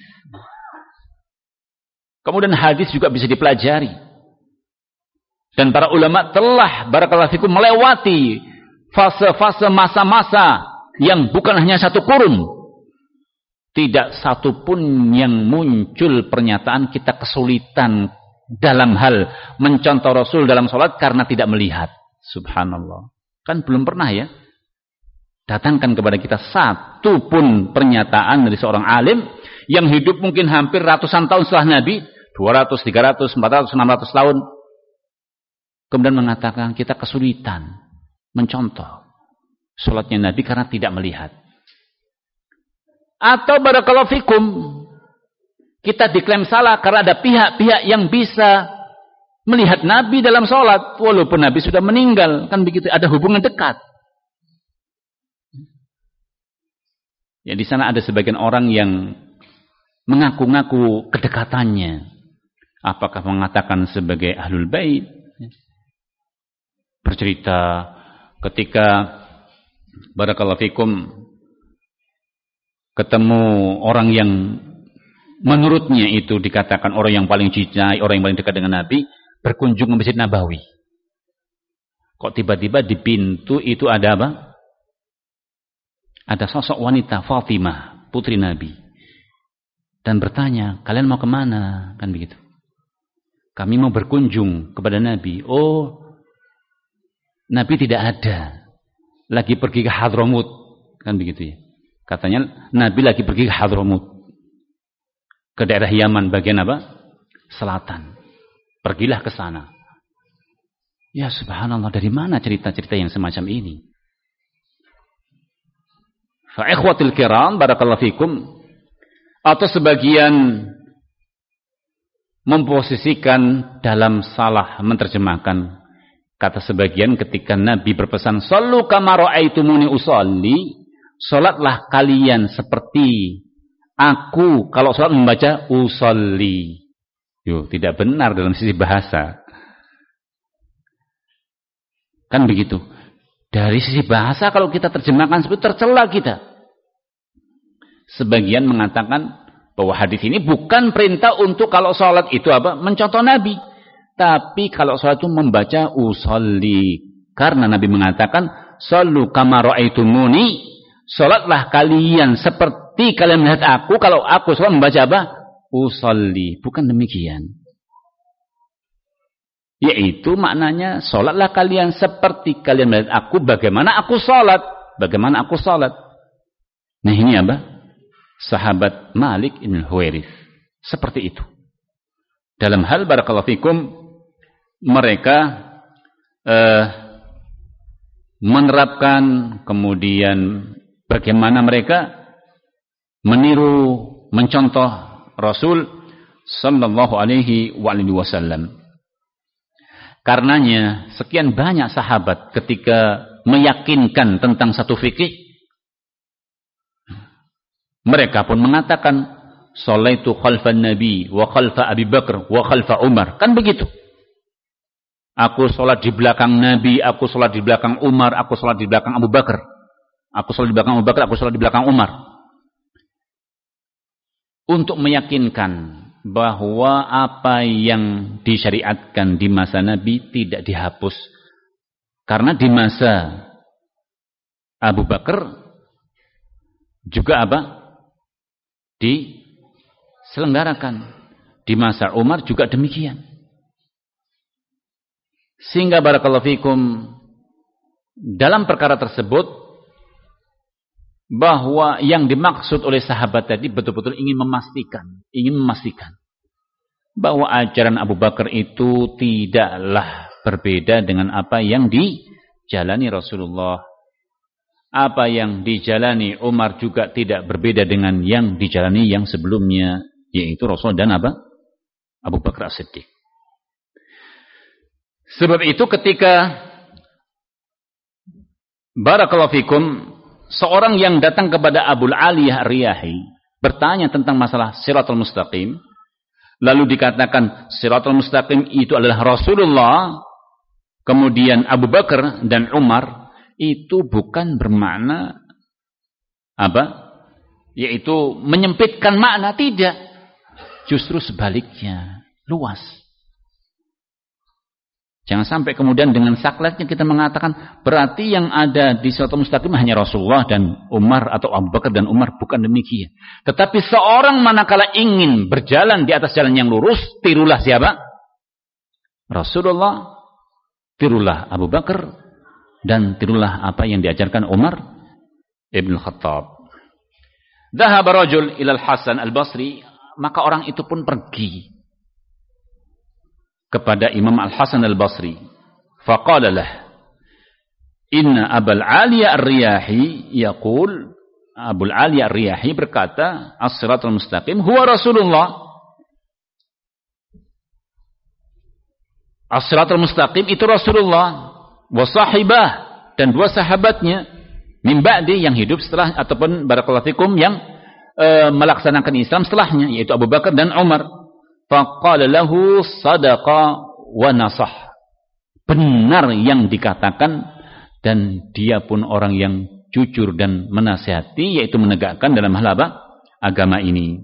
Kemudian hadis juga bisa dipelajari. Dan para ulama telah barakallahu fikum melewati fase-fase masa-masa yang bukan hanya satu kurun. Tidak satu pun yang muncul pernyataan kita kesulitan dalam hal mencontoh Rasul dalam sholat karena tidak melihat. Subhanallah. Kan belum pernah ya. Datangkan kepada kita satu pun pernyataan dari seorang alim yang hidup mungkin hampir ratusan tahun setelah Nabi, 200, 300, 400, 600 tahun. Kemudian mengatakan kita kesulitan mencontoh sholatnya Nabi karena tidak melihat. Atau barakallahu fikum kita diklaim salah karena ada pihak-pihak yang bisa melihat Nabi dalam sholat walaupun Nabi sudah meninggal. Kan begitu, ada hubungan dekat. Ya di sana ada sebagian orang yang mengaku-ngaku kedekatannya. Apakah mengatakan sebagai ahlul bait? Bercerita ketika barakallahu fikum ketemu orang yang menurutnya itu dikatakan orang yang paling cintai, orang yang paling dekat dengan Nabi, berkunjung ke Masjid Nabawi. Kok tiba-tiba di pintu itu ada apa? Ada sosok wanita Fatimah, putri Nabi. Dan bertanya, kalian mau kemana? Kan begitu. Kami mau berkunjung kepada Nabi. Oh, Nabi tidak ada. Lagi pergi ke Hadramut. Kan begitu ya. Katanya, Nabi lagi pergi ke Hadramut. Ke daerah Yaman, bagian apa? Selatan. Pergilah ke sana. Ya subhanallah, dari mana cerita-cerita yang semacam ini? Fa ikhwatil kiram barakallahu fikum, atau sebagian memposisikan dalam salah menerjemahkan. Kata sebagian ketika Nabi berpesan sallu kama ra'aitumuni usolli, salatlah kalian seperti aku kalau salat membaca usolli. Yo, tidak benar dalam sisi bahasa. Kan begitu. Dari sisi bahasa kalau kita terjemahkan seperti tercela kita. Sebagian mengatakan bahwa hadis ini bukan perintah untuk kalau sholat itu apa? Mencontoh Nabi. Tapi kalau sholat itu membaca usolli. Karena Nabi mengatakan, "Shallu kama ra'aitumuni." Sholatlah kalian seperti kalian melihat aku. Kalau aku sholat membaca apa? Usolli. Bukan demikian. Yaitu maknanya, sholatlah kalian seperti kalian melihat aku. Bagaimana aku sholat? Bagaimana aku sholat? Nah ini apa? Sahabat Malik bin Huwairits. Seperti itu. Dalam hal barakallahu fikum, mereka menerapkan, kemudian bagaimana mereka meniru, mencontoh Rasul sallallahu alaihi wasallam. Karenanya sekian banyak sahabat ketika meyakinkan tentang satu fikih, mereka pun mengatakan, "Sholaitu khalfan Nabi wa khalfa Abi Bakar wa khalfa Umar." Kan begitu. Aku sholat di belakang Nabi, aku sholat di belakang Umar, aku sholat di belakang Abu Bakar. Aku sholat di belakang Abu Bakar, aku sholat di belakang Umar. Untuk meyakinkan bahwa apa yang disyariatkan di masa Nabi tidak dihapus. Karena di masa Abu Bakar juga apa? Diselenggarakan. Di masa Umar juga demikian. Sehingga barakallahu fikum, dalam perkara tersebut, bahwa yang dimaksud oleh sahabat tadi betul-betul ingin memastikan bahwa ajaran Abu Bakar itu tidaklah berbeda dengan apa yang dijalani Rasulullah. Apa yang dijalani Umar juga tidak berbeda dengan yang dijalani yang sebelumnya, yaitu Rasul dan apa? Abu Bakar As-Siddiq. Sebab itu ketika barakallahu fikum, seorang yang datang kepada Abul Aliyah Ar-Riyahi bertanya tentang masalah Shiratal Mustaqim, lalu dikatakan Shiratal Mustaqim itu adalah Rasulullah, kemudian Abu Bakar dan Umar, itu bukan bermakna apa? Yaitu menyempitkan makna, tidak. Justru sebaliknya, luas. Jangan sampai kemudian dengan saklatnya kita mengatakan berarti yang ada di Shiratal Mustaqim hanya Rasulullah dan Umar atau Abu Bakar dan Umar. Bukan demikian. Tetapi seorang manakala ingin berjalan di atas jalan yang lurus, tirulah siapa? Rasulullah, tirulah Abu Bakar, dan tirulah apa yang diajarkan Umar Ibn Khattab. Dhahaba rajul ilal Hasan al-Basri, maka orang itu pun pergi kepada Imam Al-Hasan Al-Basri. Faqala lah, inna Abul Aliyah Ar-Riyahi yaqul, Abul Aliyah Ar-Riyahi berkata, as-siratal mustaqim huwa Rasulullah. As-siratal mustaqim itu Rasulullah wa sahibah, dan dua sahabatnya min ba'di, yang hidup setelah ataupun barakallahu fikum yang melaksanakan Islam setelahnya, yaitu Abu Bakar dan Umar. Faqala lahu sadaqa wa nasah. Benar yang dikatakan, dan dia pun orang yang jujur dan menasihati, yaitu menegakkan dalam hal apa? Agama ini.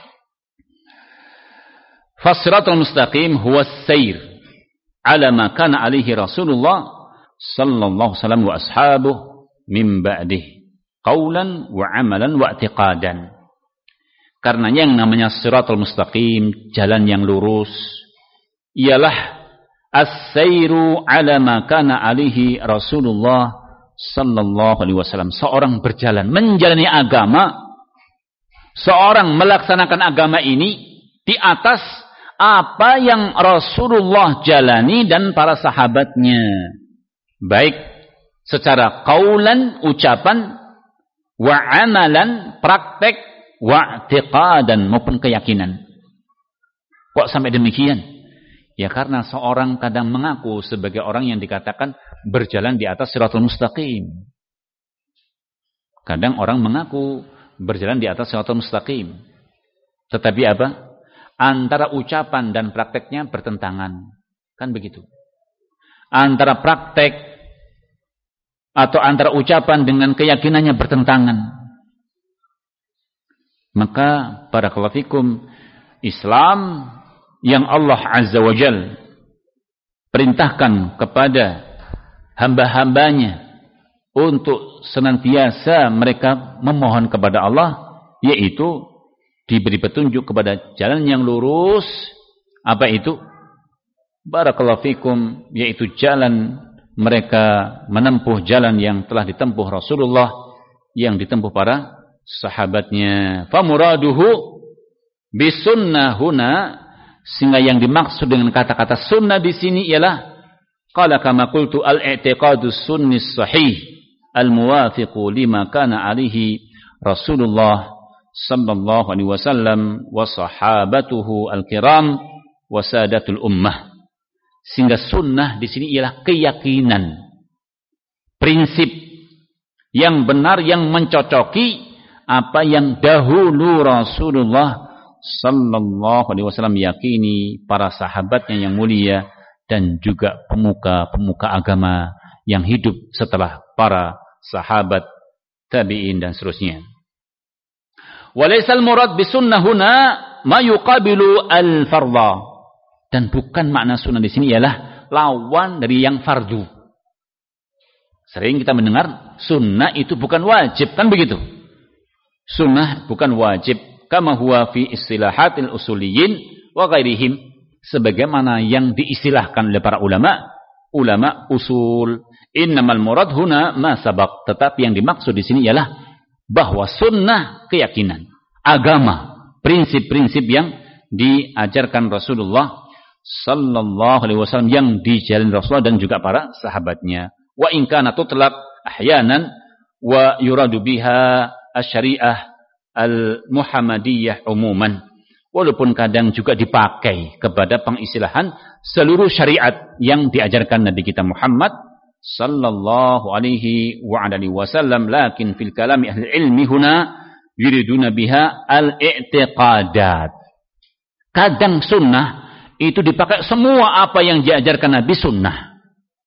Fasiratul mustaqim huwa as-sayr ala ma kana alaihi Rasulullah sallallahu alaihi wasallam wa ashabuh min ba'dih qawlan wa amalan wa i'tiqadan. Karena yang namanya siratul mustaqim, jalan yang lurus, ialah as-sayru ala ma kana alaihi Rasulullah sallallahu alaihi wasallam. Seorang berjalan, menjalani agama, seorang melaksanakan agama ini di atas apa yang Rasulullah jalani dan para sahabatnya. Baik secara qaulan, ucapan, wa amalan, praktek, wa'tiqadan, maupun keyakinan. Kok sampai demikian? Ya karena seorang kadang mengaku sebagai orang yang dikatakan berjalan di atas siratul mustaqim. Kadang orang mengaku berjalan di atas siratul mustaqim, tetapi apa? Antara ucapan dan prakteknya bertentangan. Kan begitu. Antara praktek atau antara ucapan dengan keyakinannya bertentangan, maka barakallahu fikum, Islam yang Allah Azza wa Jalla perintahkan kepada hamba-hambanya untuk senantiasa mereka memohon kepada Allah, yaitu diberi petunjuk kepada jalan yang lurus. Apa itu? Barakallahu fikum, yaitu jalan mereka menempuh jalan yang telah ditempuh Rasulullah, yang ditempuh para sahabatnya. Famuraduhu bisunnah huna, sehingga yang dimaksud dengan kata-kata sunnah di sini ialah qala kama qultu al-i'tiqadus sunnis sahih al-muwafiqu lima kana alaihi Rasulullah sallallahu alaihi wasallam wa sahabatuhu al-kiram wa sadatul ummah. Sehingga sunnah di sini ialah keyakinan, prinsip yang benar yang mencocoki apa yang dahulu Rasulullah sallallahu alaihi wasallam yakini, para sahabatnya yang mulia, dan juga pemuka-pemuka agama yang hidup setelah para sahabat, tabi'in dan seterusnya. Walaysal murad bisunnah huna ma yuqabilu al-fardha. Dan bukan makna sunnah di sini ialah lawan dari yang fardu. Sering kita mendengar sunnah itu bukan wajib, kan begitu? Sunnah bukan wajib, kama huwa fi istilahatil usuliyin wa ghairihim, sebagaimana yang diistilahkan oleh para ulama usul. Innamal murad huna ma sabaq, tetapi yang dimaksud di sini ialah bahwa sunnah keyakinan, agama, prinsip-prinsip yang diajarkan Rasulullah sallallahu alaihi wasallam, yang dijalani Rasulullah dan juga para sahabatnya. Wa in kana tutlaq ahyanan wa yuradu biha asy-syari'ah al-muhammadiyah umuman. Walaupun kadang juga dipakai kepada pengistilahan seluruh syariat yang diajarkan Nabi kita Muhammad sallallahu alaihi wa alihi wasallam, lakin fil kalami ahli ilmi huna yuriduna biha al-i'tiqadat. Kadang sunnah itu dipakai semua apa yang diajarkan Nabi sunnah.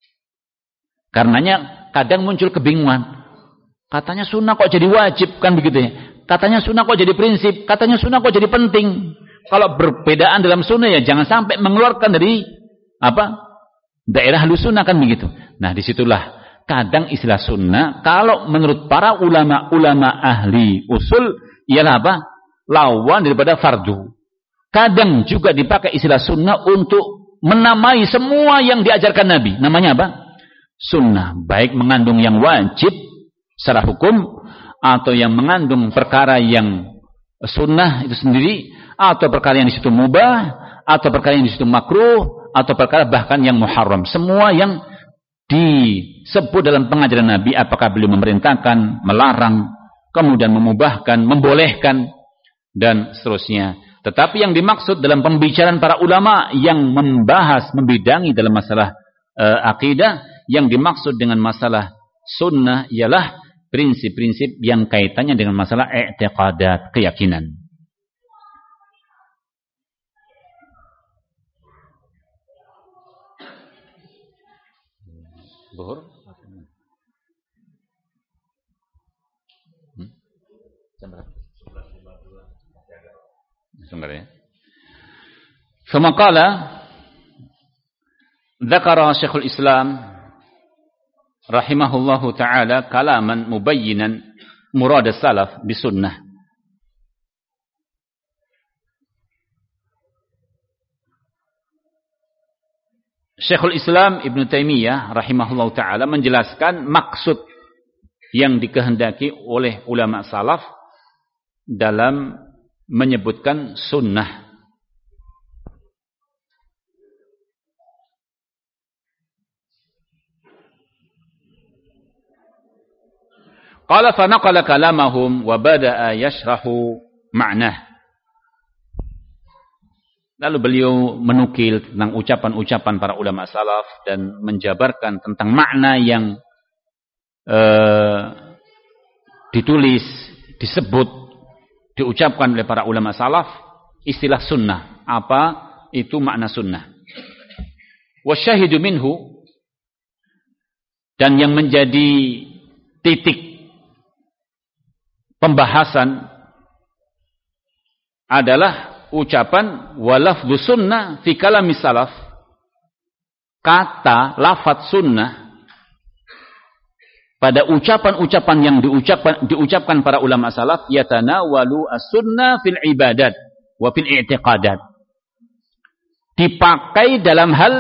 Karenanya kadang muncul kebingungan. Katanya sunnah kok jadi wajib, kan begitu ya? Katanya sunnah kok jadi prinsip, katanya sunnah kok jadi penting. Kalau berbedaan dalam sunnah ya jangan sampai mengeluarkan dari daerah ahlu sunnah, kan begitu. Nah, disitulah kadang istilah sunnah kalau menurut para ulama ahli usul ialah lawan daripada fardu. Kadang juga dipakai istilah sunnah untuk menamai semua yang diajarkan Nabi. Namanya apa? Sunnah. Baik mengandung yang wajib secara hukum, atau yang mengandung perkara yang sunnah itu sendiri, atau perkara yang di situ mubah, atau perkara yang di situ makruh, atau perkara bahkan yang muharram. Semua yang disebut dalam pengajaran Nabi, apakah beliau memerintahkan, melarang, kemudian memubahkan, membolehkan, dan seterusnya. Tetapi yang dimaksud dalam pembicaraan para ulama yang membahas, membidangi dalam masalah akidah, yang dimaksud dengan masalah sunnah ialah prinsip-prinsip yang kaitannya dengan masalah i'tiqadat, keyakinan. Zuhur? Jam berapa? Sebenarnya. Semakala dzakara Syekhul Islam rahimahullahu taala kalaman mubayyinan murad as-salaf bisunnah. Syekhul Islam Ibn Taimiyah rahimahullahu taala menjelaskan maksud yang dikehendaki oleh ulama salaf dalam menyebutkan sunnah. Qala fa naqala kalamahum wa bada'a yashrahu ma'nah. Lalu beliau menukil tentang ucapan-ucapan para ulama salaf dan menjabarkan tentang makna yang ditulis, disebut, diucapkan oleh para ulama salaf, istilah sunnah. Apa itu makna sunnah? Wasyahidu minhu, dan yang menjadi titik pembahasan adalah ucapan walafdhu sunnah fi kalami salaf. Kata lafadz sunnah pada ucapan-ucapan yang diucapkan para ulama salaf, yatanawalu as-sunnah fil ibadat wa fil i'tiqadat. Dipakai dalam hal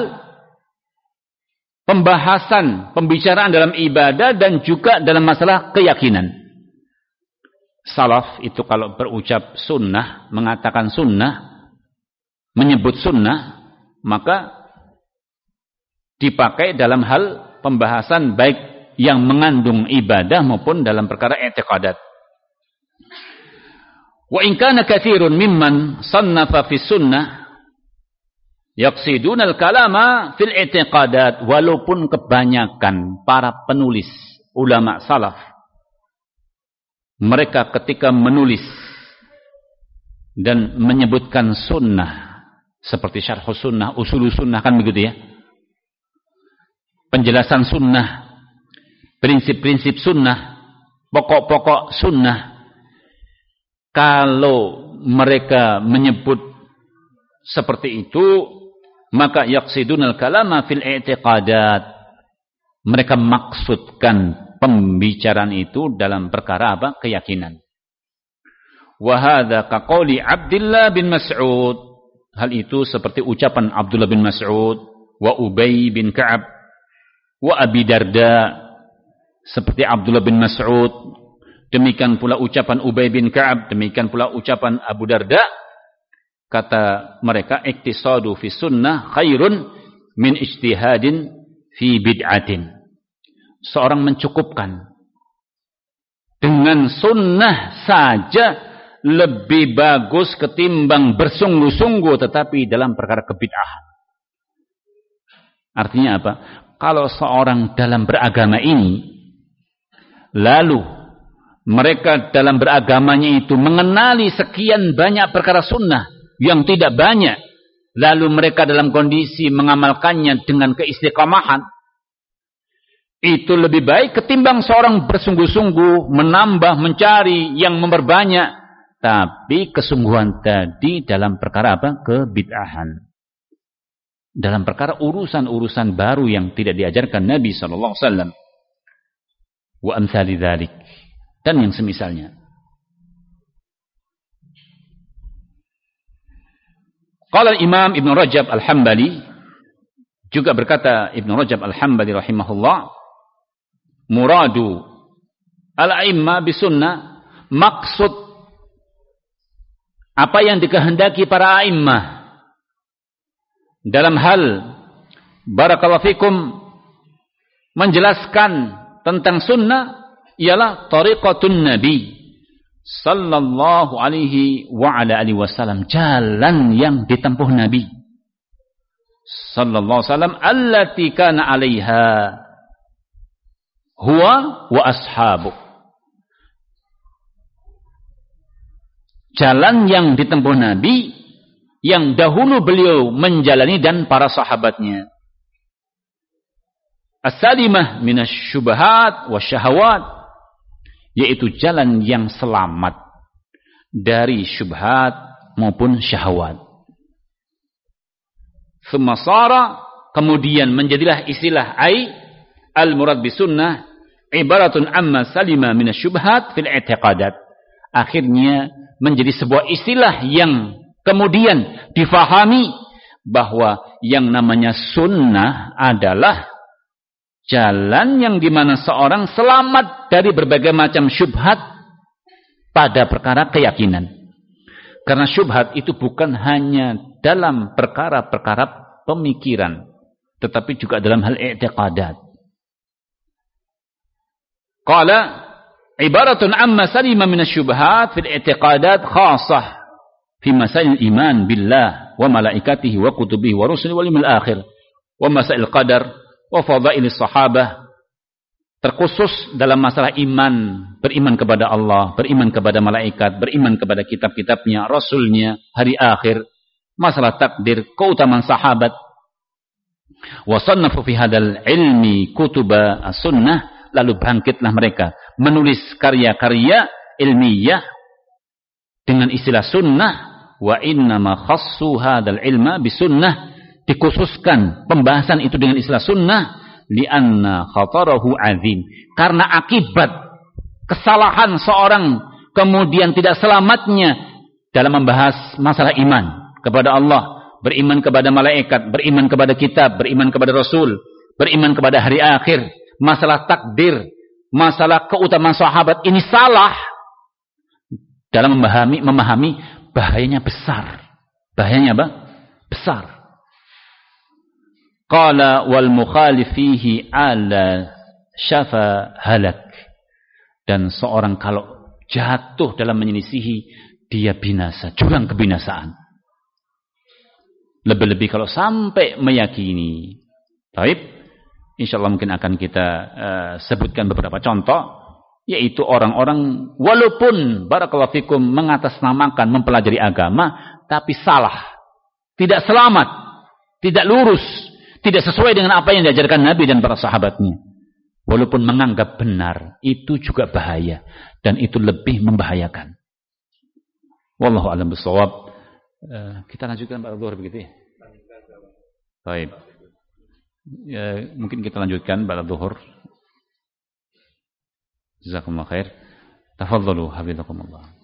pembicaraan dalam ibadah dan juga dalam masalah keyakinan. Salaf itu kalau berucap sunnah, mengatakan sunnah, menyebut sunnah, maka dipakai dalam hal pembahasan baik yang mengandung ibadah maupun dalam perkara i'tiqadat. Wa in kana katsirun mimman sannafa fi sunnah yaqsiduna al-kalama fil i'tiqadat, walaupun kebanyakan para penulis ulama salaf mereka ketika menulis dan menyebutkan sunnah seperti syarhus sunnah, usulus sunnah, kan begitu ya, penjelasan sunnah, prinsip-prinsip sunnah, pokok-pokok sunnah, kalau mereka menyebut seperti itu, maka yaqsidunal kalama fil i'tiqadat, mereka maksudkan pembicaraan itu dalam perkara apa? Keyakinan. Wa hadza kaqauli Abdullah bin Mas'ud, hal itu seperti ucapan Abdullah bin Mas'ud, wa Ubay bin Ka'ab, wa Abi Darda, seperti Abdullah bin Mas'ud, demikian pula ucapan Ubay bin Ka'ab, demikian pula ucapan Abu Darda. Kata mereka, iktisadu fi sunnah khairun min ijtihadin fi bid'atin. Seorang mencukupkan dengan sunnah saja lebih bagus ketimbang bersungguh-sungguh tetapi dalam perkara kebid'ahan. Artinya apa? Kalau seorang dalam beragama ini, lalu mereka dalam beragamanya itu mengenali sekian banyak perkara sunnah yang tidak banyak, lalu mereka dalam kondisi mengamalkannya dengan keistiqamahan, itu lebih baik ketimbang seorang bersungguh-sungguh menambah, mencari, yang memperbanyak, tapi kesungguhan tadi dalam perkara apa? Kebid'ahan. Dalam perkara urusan-urusan baru yang tidak diajarkan Nabi SAW. Wa amsali dzalik, dan yang semisalnya. Qala Imam Ibn Rajab Al-Hambali, juga berkata Ibn Rajab Al-Hambali rahimahullah, muradu al-a'imma bisunnah, maksud apa yang dikehendaki para a'immah dalam hal barakallahu fikum menjelaskan tentang sunnah ialah tariqatun Nabi sallallahu alaihi wa ala alihi wasallam, jalan yang ditempuh Nabi sallallahu alaihi wasallam, allati kana 'alaiha huwa wa ashabu, jalan yang ditempuh Nabi yang dahulu beliau menjalani dan para sahabatnya. As-salimah minasyubahat wasyahawat, yaitu jalan yang selamat dari syubhat maupun syahwat. Tsumma sara, kemudian menjadilah istilah al-murad bisunnah ibaratun amma salima minasyubhat fil i'tiqadat. Akhirnya menjadi sebuah istilah yang kemudian difahami bahwa yang namanya sunnah adalah jalan yang dimana seorang selamat dari berbagai macam syubhat pada perkara keyakinan. Karena syubhat itu bukan hanya dalam perkara-perkara pemikiran, tetapi juga dalam hal i'tiqadat. Qala ibaratun amma salima minasyubhat fil i'tiqadat khassah fi masail iman billah wa malaikatihi wa kutubihi wa rusulihi wal yawmil akhir wa masail qadar wa fadailis sahabah, terkhusus dalam masalah iman, beriman kepada Allah, beriman kepada malaikat, beriman kepada kitab-kitabnya, rasulnya, hari akhir, masalah takdir, keutamaan sahabat, Wa sannafu fi hadzal ilmi kutuba as-sunnah, lalu bangkitlah mereka menulis karya-karya ilmiah dengan istilah sunnah. Wa innama khassu hadzal ilma bisunnah, dikhususkan pembahasan itu dengan istilah sunnah li'anna khatarahu azim, karena akibat kesalahan seorang kemudian tidak selamatnya dalam membahas masalah iman kepada Allah, beriman kepada malaikat, beriman kepada kitab, beriman kepada rasul, beriman kepada hari akhir, masalah takdir, masalah keutamaan sahabat, ini salah dalam memahami bahayanya besar. Bahayanya apa? Besar. Qala wal mukhalif fihi ala syafa halak. Dan seorang kalau jatuh dalam menyelisihi, dia binasa, jurang kebinasaan. Lebih-lebih kalau sampai meyakini. Baik, insyaallah mungkin akan kita sebutkan beberapa contoh, yaitu orang-orang walaupun barakallahu fikum mengatasnamakan mempelajari agama, tapi salah, tidak selamat, tidak lurus, tidak sesuai dengan apa yang diajarkan Nabi dan para sahabatnya. Walaupun menganggap benar, itu juga bahaya, dan itu lebih membahayakan. Wallahu a'lam bishawab. Kita lanjutkan pada zuhur begitu ya. Baik. Mungkin kita lanjutkan pada zuhur. Jazakumullah khair. Tafadhalu hafizakumullah.